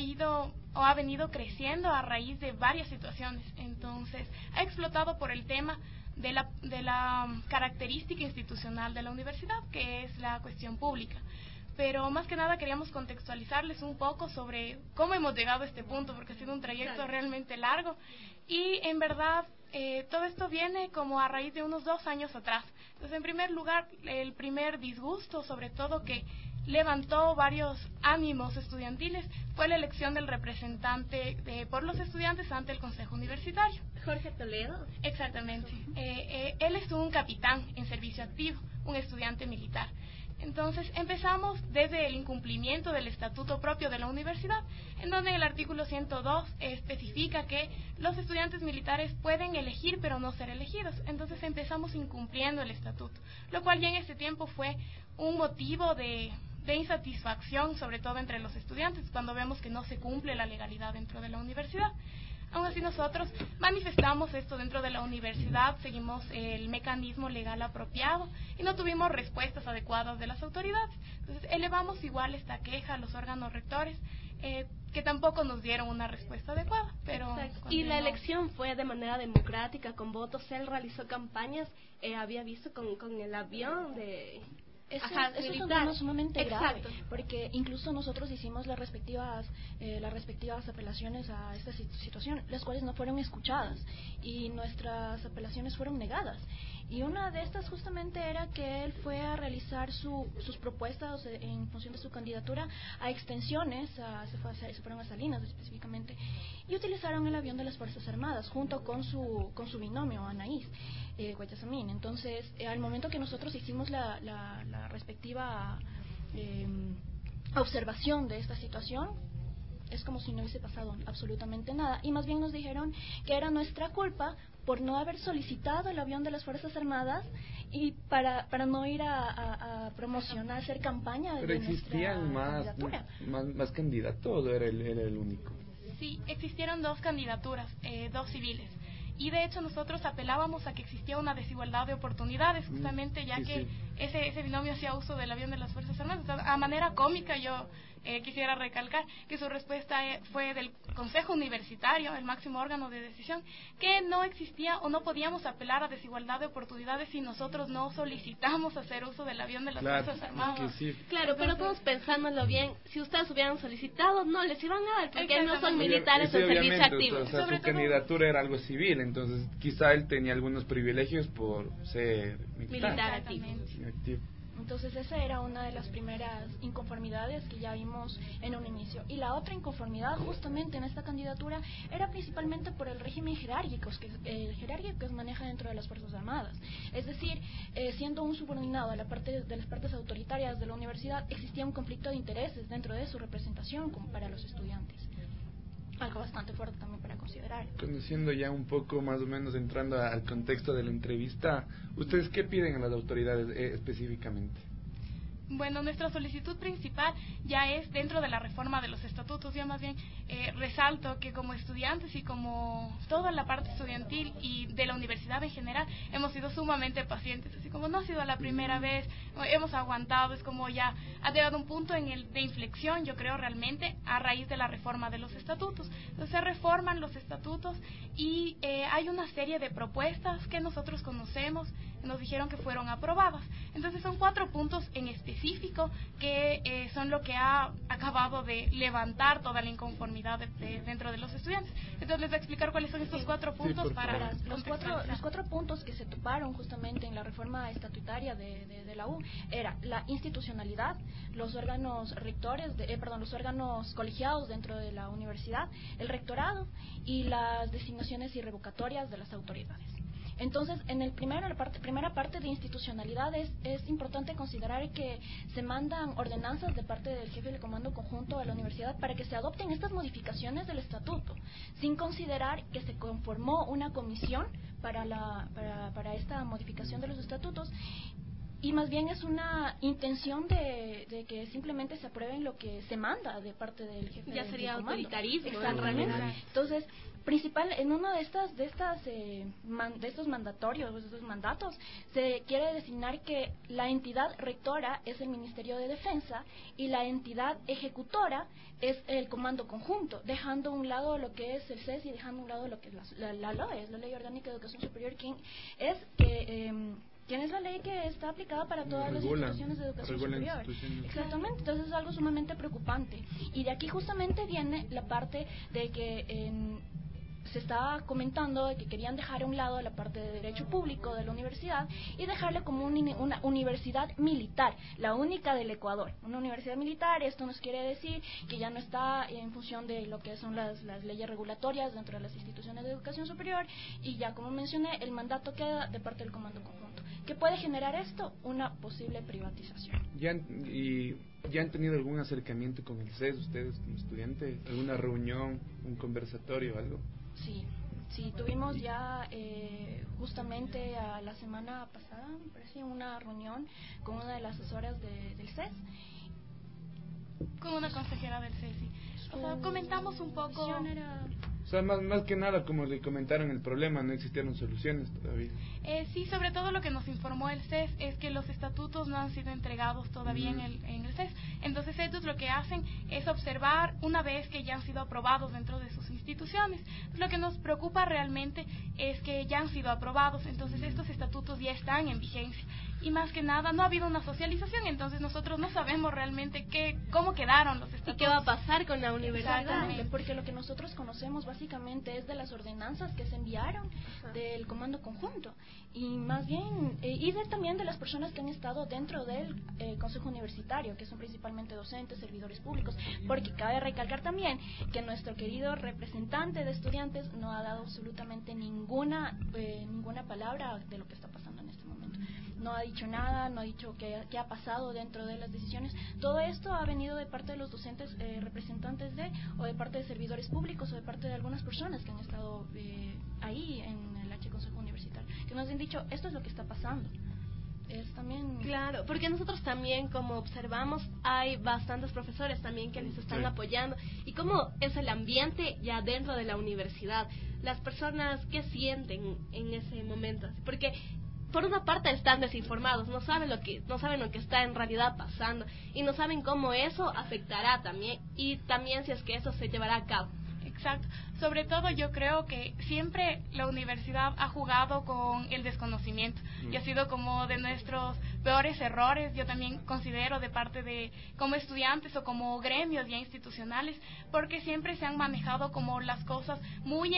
ha venido creciendo a raíz de varias situaciones. Entonces, ha explotado por el tema de la característica institucional de la universidad, que es la cuestión pública. Pero más que nada queríamos contextualizarles un poco sobre cómo hemos llegado a este punto, porque ha sido un trayecto realmente largo. Y en verdad, todo esto viene como a raíz de unos 2 años atrás. Entonces, en primer lugar, el primer disgusto, sobre todo, que levantó varios ánimos estudiantiles, fue la elección del representante por los estudiantes ante el Consejo Universitario. Jorge Toledo. Exactamente. Él es un capitán en servicio activo, un estudiante militar. Entonces empezamos desde el incumplimiento del estatuto propio de la universidad, en donde el artículo 102 especifica que los estudiantes militares pueden elegir pero no ser elegidos. Entonces empezamos incumpliendo el estatuto, lo cual ya en ese tiempo fue un motivo de insatisfacción, sobre todo entre los estudiantes, cuando vemos que no se cumple la legalidad dentro de la universidad. Aún así, nosotros manifestamos esto dentro de la universidad, seguimos el mecanismo legal apropiado y no tuvimos respuestas adecuadas de las autoridades. Entonces, elevamos igual esta queja a los órganos rectores, que tampoco nos dieron una respuesta adecuada. Pero y la elección fue de manera democrática, con votos. Él realizó campañas, había visto con el avión de... Eso es un tema sumamente grave, porque incluso nosotros hicimos las respectivas apelaciones a esta situación, las cuales no fueron escuchadas y nuestras apelaciones fueron negadas. Y una de estas justamente era que él fue a realizar sus propuestas en función de su candidatura a extensiones, se fueron a Salinas específicamente, y utilizaron el avión de las Fuerzas Armadas junto con su binomio, Anaís Guayasamín. Entonces, al momento que nosotros hicimos la respectiva observación de esta situación, es como si no hubiese pasado absolutamente nada, y más bien nos dijeron que era nuestra culpa por no haber solicitado el avión de las Fuerzas Armadas y para no ir a promocionar, hacer campaña. Pero existían más candidatos, ¿o era el único? Sí, existieron 2 candidaturas, 2 civiles. Y de hecho nosotros apelábamos a que existía una desigualdad de oportunidades, justamente ya que ese binomio hacía uso del avión de las Fuerzas Armadas. Entonces, a manera cómica, yo quisiera recalcar que su respuesta fue del Consejo Universitario, el máximo órgano de decisión, que no existía o no podíamos apelar a desigualdad de oportunidades si nosotros no solicitamos hacer uso del avión de las Fuerzas Armadas. Claro, pero todos pensándolo bien, si ustedes hubieran solicitado, no les iban a dar, porque no son militares de servicio activo. O sea, su candidatura era algo civil, entonces quizá él tenía algunos privilegios por ser militar activo. Entonces esa era una de las primeras inconformidades que ya vimos en un inicio. Y la otra inconformidad justamente en esta candidatura era principalmente por el régimen jerárquico que se maneja dentro de las Fuerzas Armadas. Es decir, siendo un subordinado de las partes autoritarias de la universidad, existía un conflicto de intereses dentro de su representación como para los estudiantes. Algo bastante fuerte también para considerar. Conociendo ya un poco, más o menos entrando al contexto de la entrevista, ¿ustedes qué piden a las autoridades específicamente? Bueno, nuestra solicitud principal ya es dentro de la reforma de los estatutos. Yo más bien resalto que como estudiantes y como toda la parte estudiantil y de la universidad en general hemos sido sumamente pacientes, así como no ha sido la primera vez, hemos aguantado, es como ya ha llegado un punto de inflexión, yo creo realmente, a raíz de la reforma de los estatutos. Entonces se reforman los estatutos y hay una serie de propuestas que nosotros conocemos, nos dijeron que fueron aprobadas. Entonces son 4 puntos en específico que son lo que ha acabado de levantar toda la inconformidad dentro de los estudiantes. Entonces les voy a explicar cuáles son estos 4 puntos para los 4 puntos que se toparon justamente en la reforma estatutaria de la U era la institucionalidad, los órganos rectores, los órganos colegiados dentro de la universidad, el rectorado y las designaciones irrevocatorias de las autoridades. Entonces, en la primera parte de institucionalidad es importante considerar que se mandan ordenanzas de parte del jefe del comando conjunto de la universidad para que se adopten estas modificaciones del estatuto, sin considerar que se conformó una comisión para esta modificación de los estatutos y más bien es una intención de que simplemente se aprueben lo que se manda de parte del jefe. Ya sería del comando. autoritarismo. Exactamente. Entonces, principal en uno de estos mandatorios, de estos mandatos, se quiere designar que la entidad rectora es el Ministerio de Defensa y la entidad ejecutora es el Comando Conjunto, dejando a un lado lo que es el CES y dejando a un lado lo que es la LOE, es la Ley Orgánica de Educación Superior, ¿quién es la ley que está aplicada para todas las instituciones de educación superior? Exactamente, entonces es algo sumamente preocupante. Y de aquí justamente viene la parte de que se estaba comentando de que querían dejar a un lado la parte de derecho público de la universidad y dejarle como una universidad militar, la única del Ecuador. Una universidad militar, esto nos quiere decir que ya no está en función de lo que son las leyes regulatorias dentro de las instituciones de educación superior, y ya como mencioné, el mandato queda de parte del Comando Conjunto. ¿Qué puede generar esto? Una posible privatización. ¿Ya han tenido algún acercamiento con el CES ustedes como estudiantes? ¿Alguna reunión, un conversatorio, algo? Sí, tuvimos ya justamente a la semana pasada, me parece, una reunión con una de las asesoras del CES. Con una consejera del CES, sí. O sea, comentamos un poco... O sea, más que nada, como le comentaron el problema, no existieron soluciones todavía. Sí, sobre todo lo que nos informó el CES es que los estatutos no han sido entregados todavía en el CES. Entonces ellos lo que hacen es observar una vez que ya han sido aprobados dentro de sus instituciones. Lo que nos preocupa realmente es que ya han sido aprobados, entonces estos estatutos ya están en vigencia. Y más que nada no ha habido una socialización, entonces nosotros no sabemos realmente cómo quedaron los estatutos. ¿Y qué va a pasar con la universidad? Exactamente, porque lo que nosotros conocemos básicamente es de las ordenanzas que se enviaron del Comando Conjunto, y más bien, y también de las personas que han estado dentro del Consejo Universitario, que son principalmente docentes, servidores públicos, porque cabe recalcar también que nuestro querido representante de estudiantes no ha dado absolutamente ninguna palabra de lo que está pasando en este momento. No ha dicho nada, no ha dicho qué ha pasado dentro de las decisiones. Todo esto ha venido de parte de los docentes representantes o de parte de servidores públicos, o de parte de algunas personas que han estado ahí en el H Consejo Universitario, que nos han dicho, esto es lo que está pasando. Es también... Claro, porque nosotros también, como observamos, hay bastantes profesores también que les están apoyando. ¿Y cómo es el ambiente ya dentro de la universidad? Las personas, ¿qué sienten en ese momento? Porque por una parte están desinformados, no saben lo que está en realidad pasando, y no saben cómo eso afectará también, y también si es que eso se llevará a cabo. Exacto. Sobre todo yo creo que siempre la universidad ha jugado con el desconocimiento y ha sido como de nuestros peores errores. Yo también considero de parte de como estudiantes o como gremios ya institucionales, porque siempre se han manejado como las cosas muy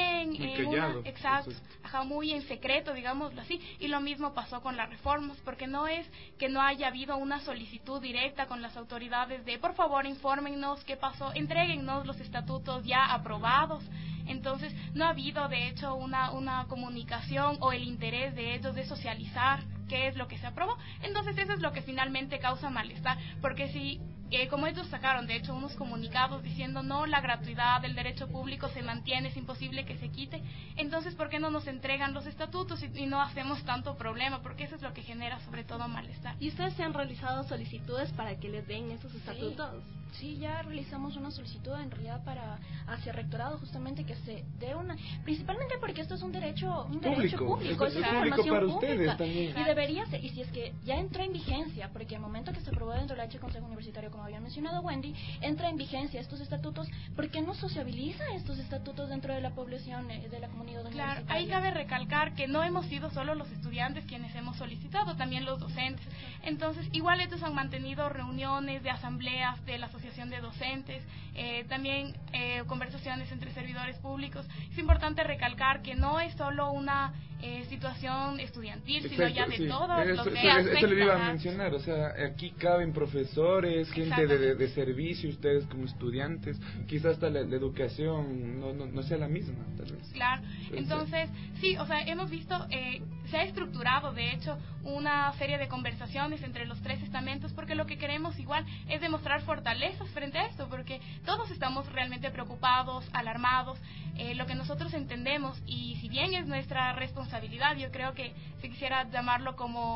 muy en secreto, digámoslo así, y lo mismo pasó con las reformas, porque no es que no haya habido una solicitud directa con las autoridades de por favor infórmennos qué pasó, entréguennos los estatutos ya aprobados. Entonces no ha habido de hecho una comunicación o el interés de ellos de socializar qué es lo que se aprobó. Entonces eso es lo que finalmente causa malestar, porque si como ellos sacaron de hecho unos comunicados diciendo no, la gratuidad del derecho público se mantiene, es imposible que se quite, entonces ¿por qué no nos entregan los estatutos y no hacemos tanto problema? Porque eso es lo que genera sobre todo malestar. ¿Y ustedes se han realizado solicitudes para que les den esos estatutos? Sí, ya realizamos una solicitud en realidad hacia el rectorado, justamente que se dé principalmente porque esto es un derecho público, es público para ustedes también. Y debería ser, y si es que ya entra en vigencia, porque al momento que se aprobó dentro del H Consejo Universitario, como había mencionado Wendy, entra en vigencia estos estatutos, ¿por qué no sociabiliza estos estatutos dentro de la población, de la comunidad universitaria? Claro, ahí cabe recalcar que no hemos sido solo los estudiantes quienes hemos solicitado, también los docentes. Entonces, igual ellos han mantenido reuniones de asambleas de la asociación de docentes, también conversaciones entre servidores públicos. Es importante recalcar que no es solo una situación estudiantil, sino ya de todos los días. Eso le iba a mencionar, o sea, aquí caben profesores, gente de servicio, ustedes como estudiantes, quizás hasta la educación no sea la misma, tal vez. Claro, entonces, sí, o sea, hemos visto, se ha estructurado, de hecho, una serie de conversaciones entre los tres estamentos, porque lo que queremos igual es demostrar fortalezas frente a esto, porque todos estamos realmente preocupados, alarmados. Lo que nosotros entendemos, y si bien es nuestra responsabilidad, yo creo que se quisiera llamarlo como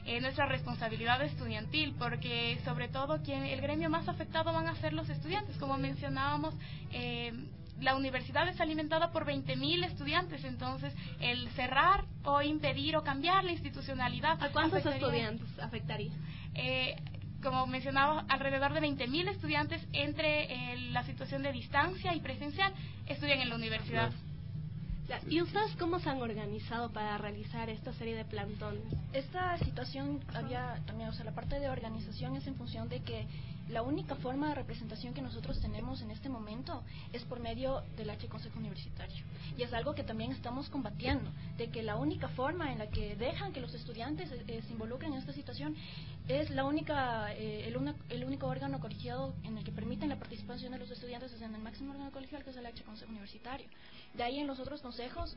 nuestra responsabilidad estudiantil, porque sobre todo el gremio más afectado van a ser los estudiantes. Como mencionábamos, la universidad es alimentada por 20.000 estudiantes, entonces el cerrar o impedir o cambiar la institucionalidad. ¿A cuántos estudiantes afectaría? Como mencionaba, alrededor de 20.000 estudiantes entre la situación de distancia y presencial estudian en la universidad. ¿Y ustedes cómo se han organizado para realizar esta serie de plantones? Esta situación había también, o sea, la parte de organización es en función de que la única forma de representación que nosotros tenemos en este momento es por medio del Consejo Universitario. Y es algo que también estamos combatiendo, de que la única forma en la que dejan que los estudiantes se involucren en esta situación es el único órgano colegiado en el que permiten la participación de los estudiantes es en el máximo órgano colegial, que es el Consejo Universitario. De ahí en los otros consejos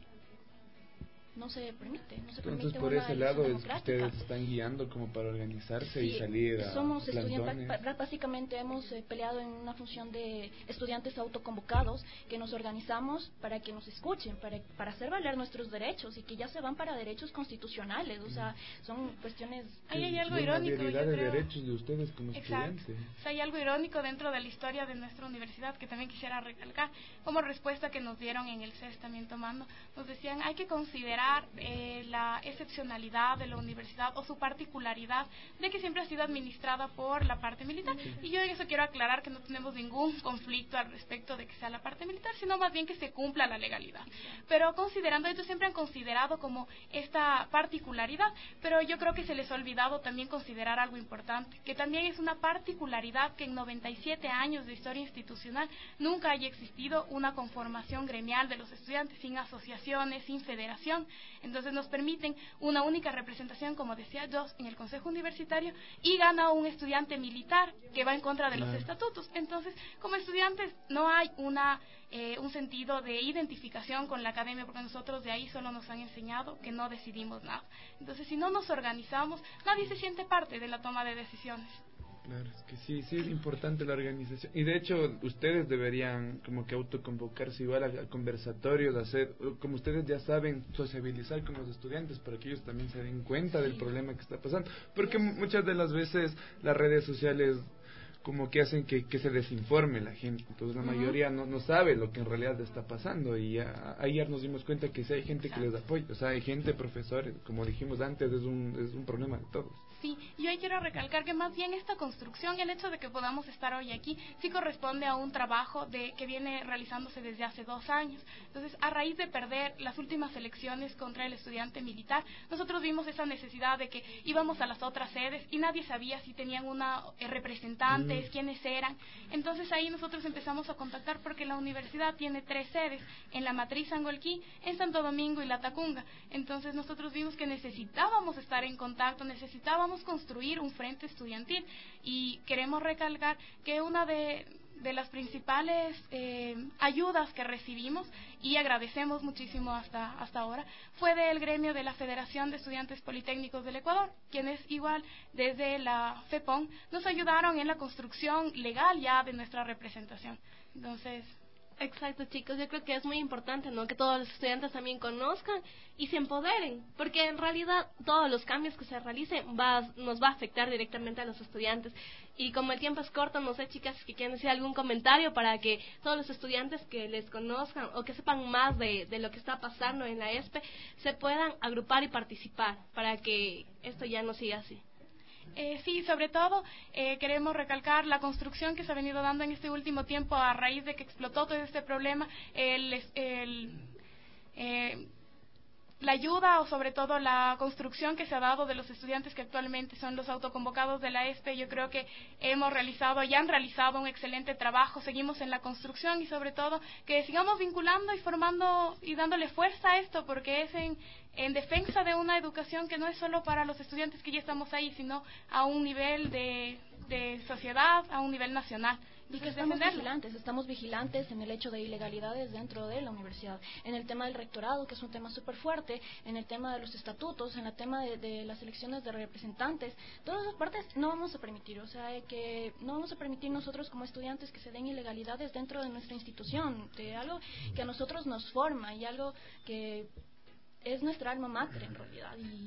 no se permite. Entonces, por ese lado es que ustedes están guiando como para organizarse y salir a somos estudiantes, básicamente hemos peleado en una función de estudiantes autoconvocados que nos organizamos para que nos escuchen, para hacer valer nuestros derechos y que ya se van para derechos constitucionales, o sea, son cuestiones... Ahí hay algo irónico, yo creo. De derechos de ustedes como estudiantes. O sea, hay algo irónico dentro de la historia de nuestra universidad que también quisiera recalcar, como respuesta que nos dieron en el CES también tomando, nos decían hay que considerar la excepcionalidad de la universidad o su particularidad de que siempre ha sido administrada por la parte militar. Y yo en eso quiero aclarar que no tenemos ningún conflicto al respecto de que sea la parte militar, sino más bien que se cumpla la legalidad. Pero considerando esto, siempre han considerado como esta particularidad, pero yo creo que se les ha olvidado también considerar algo importante, que también es una particularidad que en 97 años de historia institucional nunca haya existido una conformación gremial de los estudiantes, sin asociaciones, sin federación. Entonces nos permiten una única representación, como decía Joss, en el Consejo Universitario, y gana un estudiante militar que va en contra de los estatutos. Entonces, como estudiantes no hay un sentido de identificación con la academia, porque nosotros de ahí solo nos han enseñado que no decidimos nada. Entonces, si no nos organizamos, nadie se siente parte de la toma de decisiones. Claro, es que sí es importante la organización. Y de hecho, ustedes deberían como que autoconvocarse igual a conversatorios, hacer, como ustedes ya saben, sociabilizar con los estudiantes para que ellos también se den cuenta del problema que está pasando. Porque muchas de las veces las redes sociales como que hacen que se desinforme la gente. Entonces la mayoría no sabe lo que en realidad está pasando. Y ayer nos dimos cuenta que sí hay gente que les apoya. O sea, hay gente, profesores, como dijimos antes, es un problema de todos. Sí, yo ahí quiero recalcar que más bien esta construcción, el hecho de que podamos estar hoy aquí, sí corresponde a un trabajo que viene realizándose desde hace 2 años. Entonces, a raíz de perder las últimas elecciones contra el estudiante militar, nosotros vimos esa necesidad de que íbamos a las otras sedes y nadie sabía si tenían una representantes, quiénes eran. Entonces ahí nosotros empezamos a contactar porque la universidad tiene 3 sedes, en la matriz Angolquí, en Santo Domingo y La Tacunga. Entonces nosotros vimos que necesitábamos estar en contacto, necesitábamos construir un frente estudiantil, y queremos recalcar que una de las principales ayudas que recibimos, y agradecemos muchísimo hasta ahora, fue del gremio de la Federación de Estudiantes Politécnicos del Ecuador, quienes igual desde la FEPON nos ayudaron en la construcción legal ya de nuestra representación. Entonces... Exacto, chicos, yo creo que es muy importante, ¿no?, que todos los estudiantes también conozcan y se empoderen, porque en realidad todos los cambios que se realicen nos va a afectar directamente a los estudiantes. Y como el tiempo es corto, no sé, chicas, que quieren decir algún comentario para que todos los estudiantes que les conozcan o que sepan más de lo que está pasando en la ESPE se puedan agrupar y participar para que esto ya no siga así. Sí, sobre todo queremos recalcar la construcción que se ha venido dando en este último tiempo a raíz de que explotó todo este problema, la ayuda o sobre todo la construcción que se ha dado de los estudiantes que actualmente son los autoconvocados de la ESPE. Yo creo que hemos realizado y han realizado un excelente trabajo, seguimos en la construcción y sobre todo que sigamos vinculando y formando y dándole fuerza a esto, porque es en defensa de una educación que no es solo para los estudiantes que ya estamos ahí, sino a un nivel de sociedad, a un nivel nacional. Y que estamos vigilantes en el hecho de ilegalidades dentro de la universidad, en el tema del rectorado, que es un tema súper fuerte, en el tema de los estatutos, en el tema de las elecciones de representantes. Todas esas partes no vamos a permitir, o sea, que no vamos a permitir nosotros como estudiantes que se den ilegalidades dentro de nuestra institución, de algo que a nosotros nos forma y algo que es nuestra alma mater en realidad, y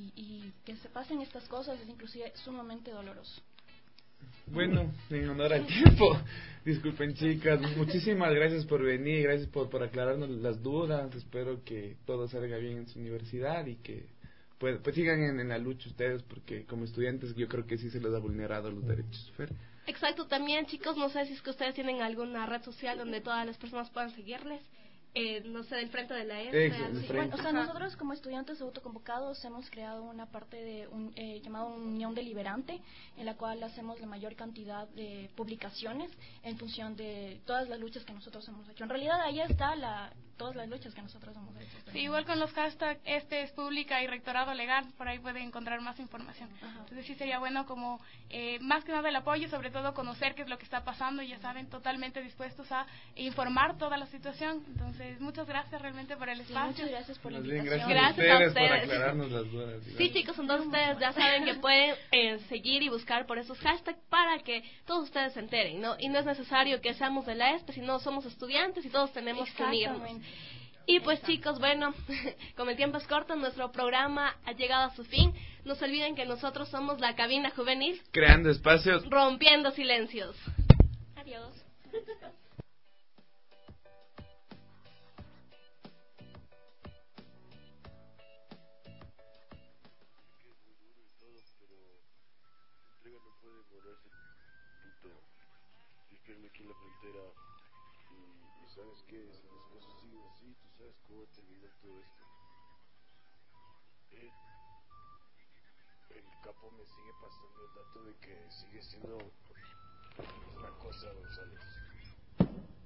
y que se pasen estas cosas es inclusive sumamente doloroso. Bueno, en honor al tiempo, disculpen chicas, muchísimas gracias por venir, gracias por aclararnos las dudas, espero que todo salga bien en su universidad y que pues sigan en la lucha ustedes, porque como estudiantes yo creo que sí se les ha vulnerado los derechos. Fer. Exacto, también chicos, no sé si es que ustedes tienen alguna red social donde todas las personas puedan seguirles. No sé, del frente de la ESPE. Bueno, o sea, nosotros como estudiantes autoconvocados hemos creado una parte de un llamado Unión Deliberante, en la cual hacemos la mayor cantidad de publicaciones en función de todas las luchas que nosotros hemos hecho. En realidad ahí está todas las luchas que nosotros hemos hecho. Sí, igual con los hashtags este es pública y rectorado legal, por ahí pueden encontrar más información. Entonces sí sería bueno como más que nada el apoyo, sobre todo conocer qué es lo que está pasando, y ya saben, totalmente dispuestos a informar toda la situación. Entonces muchas gracias realmente por el espacio. Muchas gracias por la invitación. Gracias a ustedes por aclararnos las dudas. Sí chicos, entonces ustedes ya saben que pueden seguir y buscar por esos hashtags para que todos ustedes se enteren, ¿no? Y no es necesario que seamos de la ESPE, sino somos estudiantes y todos tenemos que unirnos. Y pues chicos, bueno, como el tiempo es corto, nuestro programa ha llegado a su fin. No se olviden que nosotros somos la cabina juvenil, creando espacios, rompiendo silencios. Adiós. Aquí en la frontera y sabes que si las cosas siguen así, tú sabes cómo va a terminar todo esto. El capo me sigue pasando el dato de que sigue siendo una cosa, González.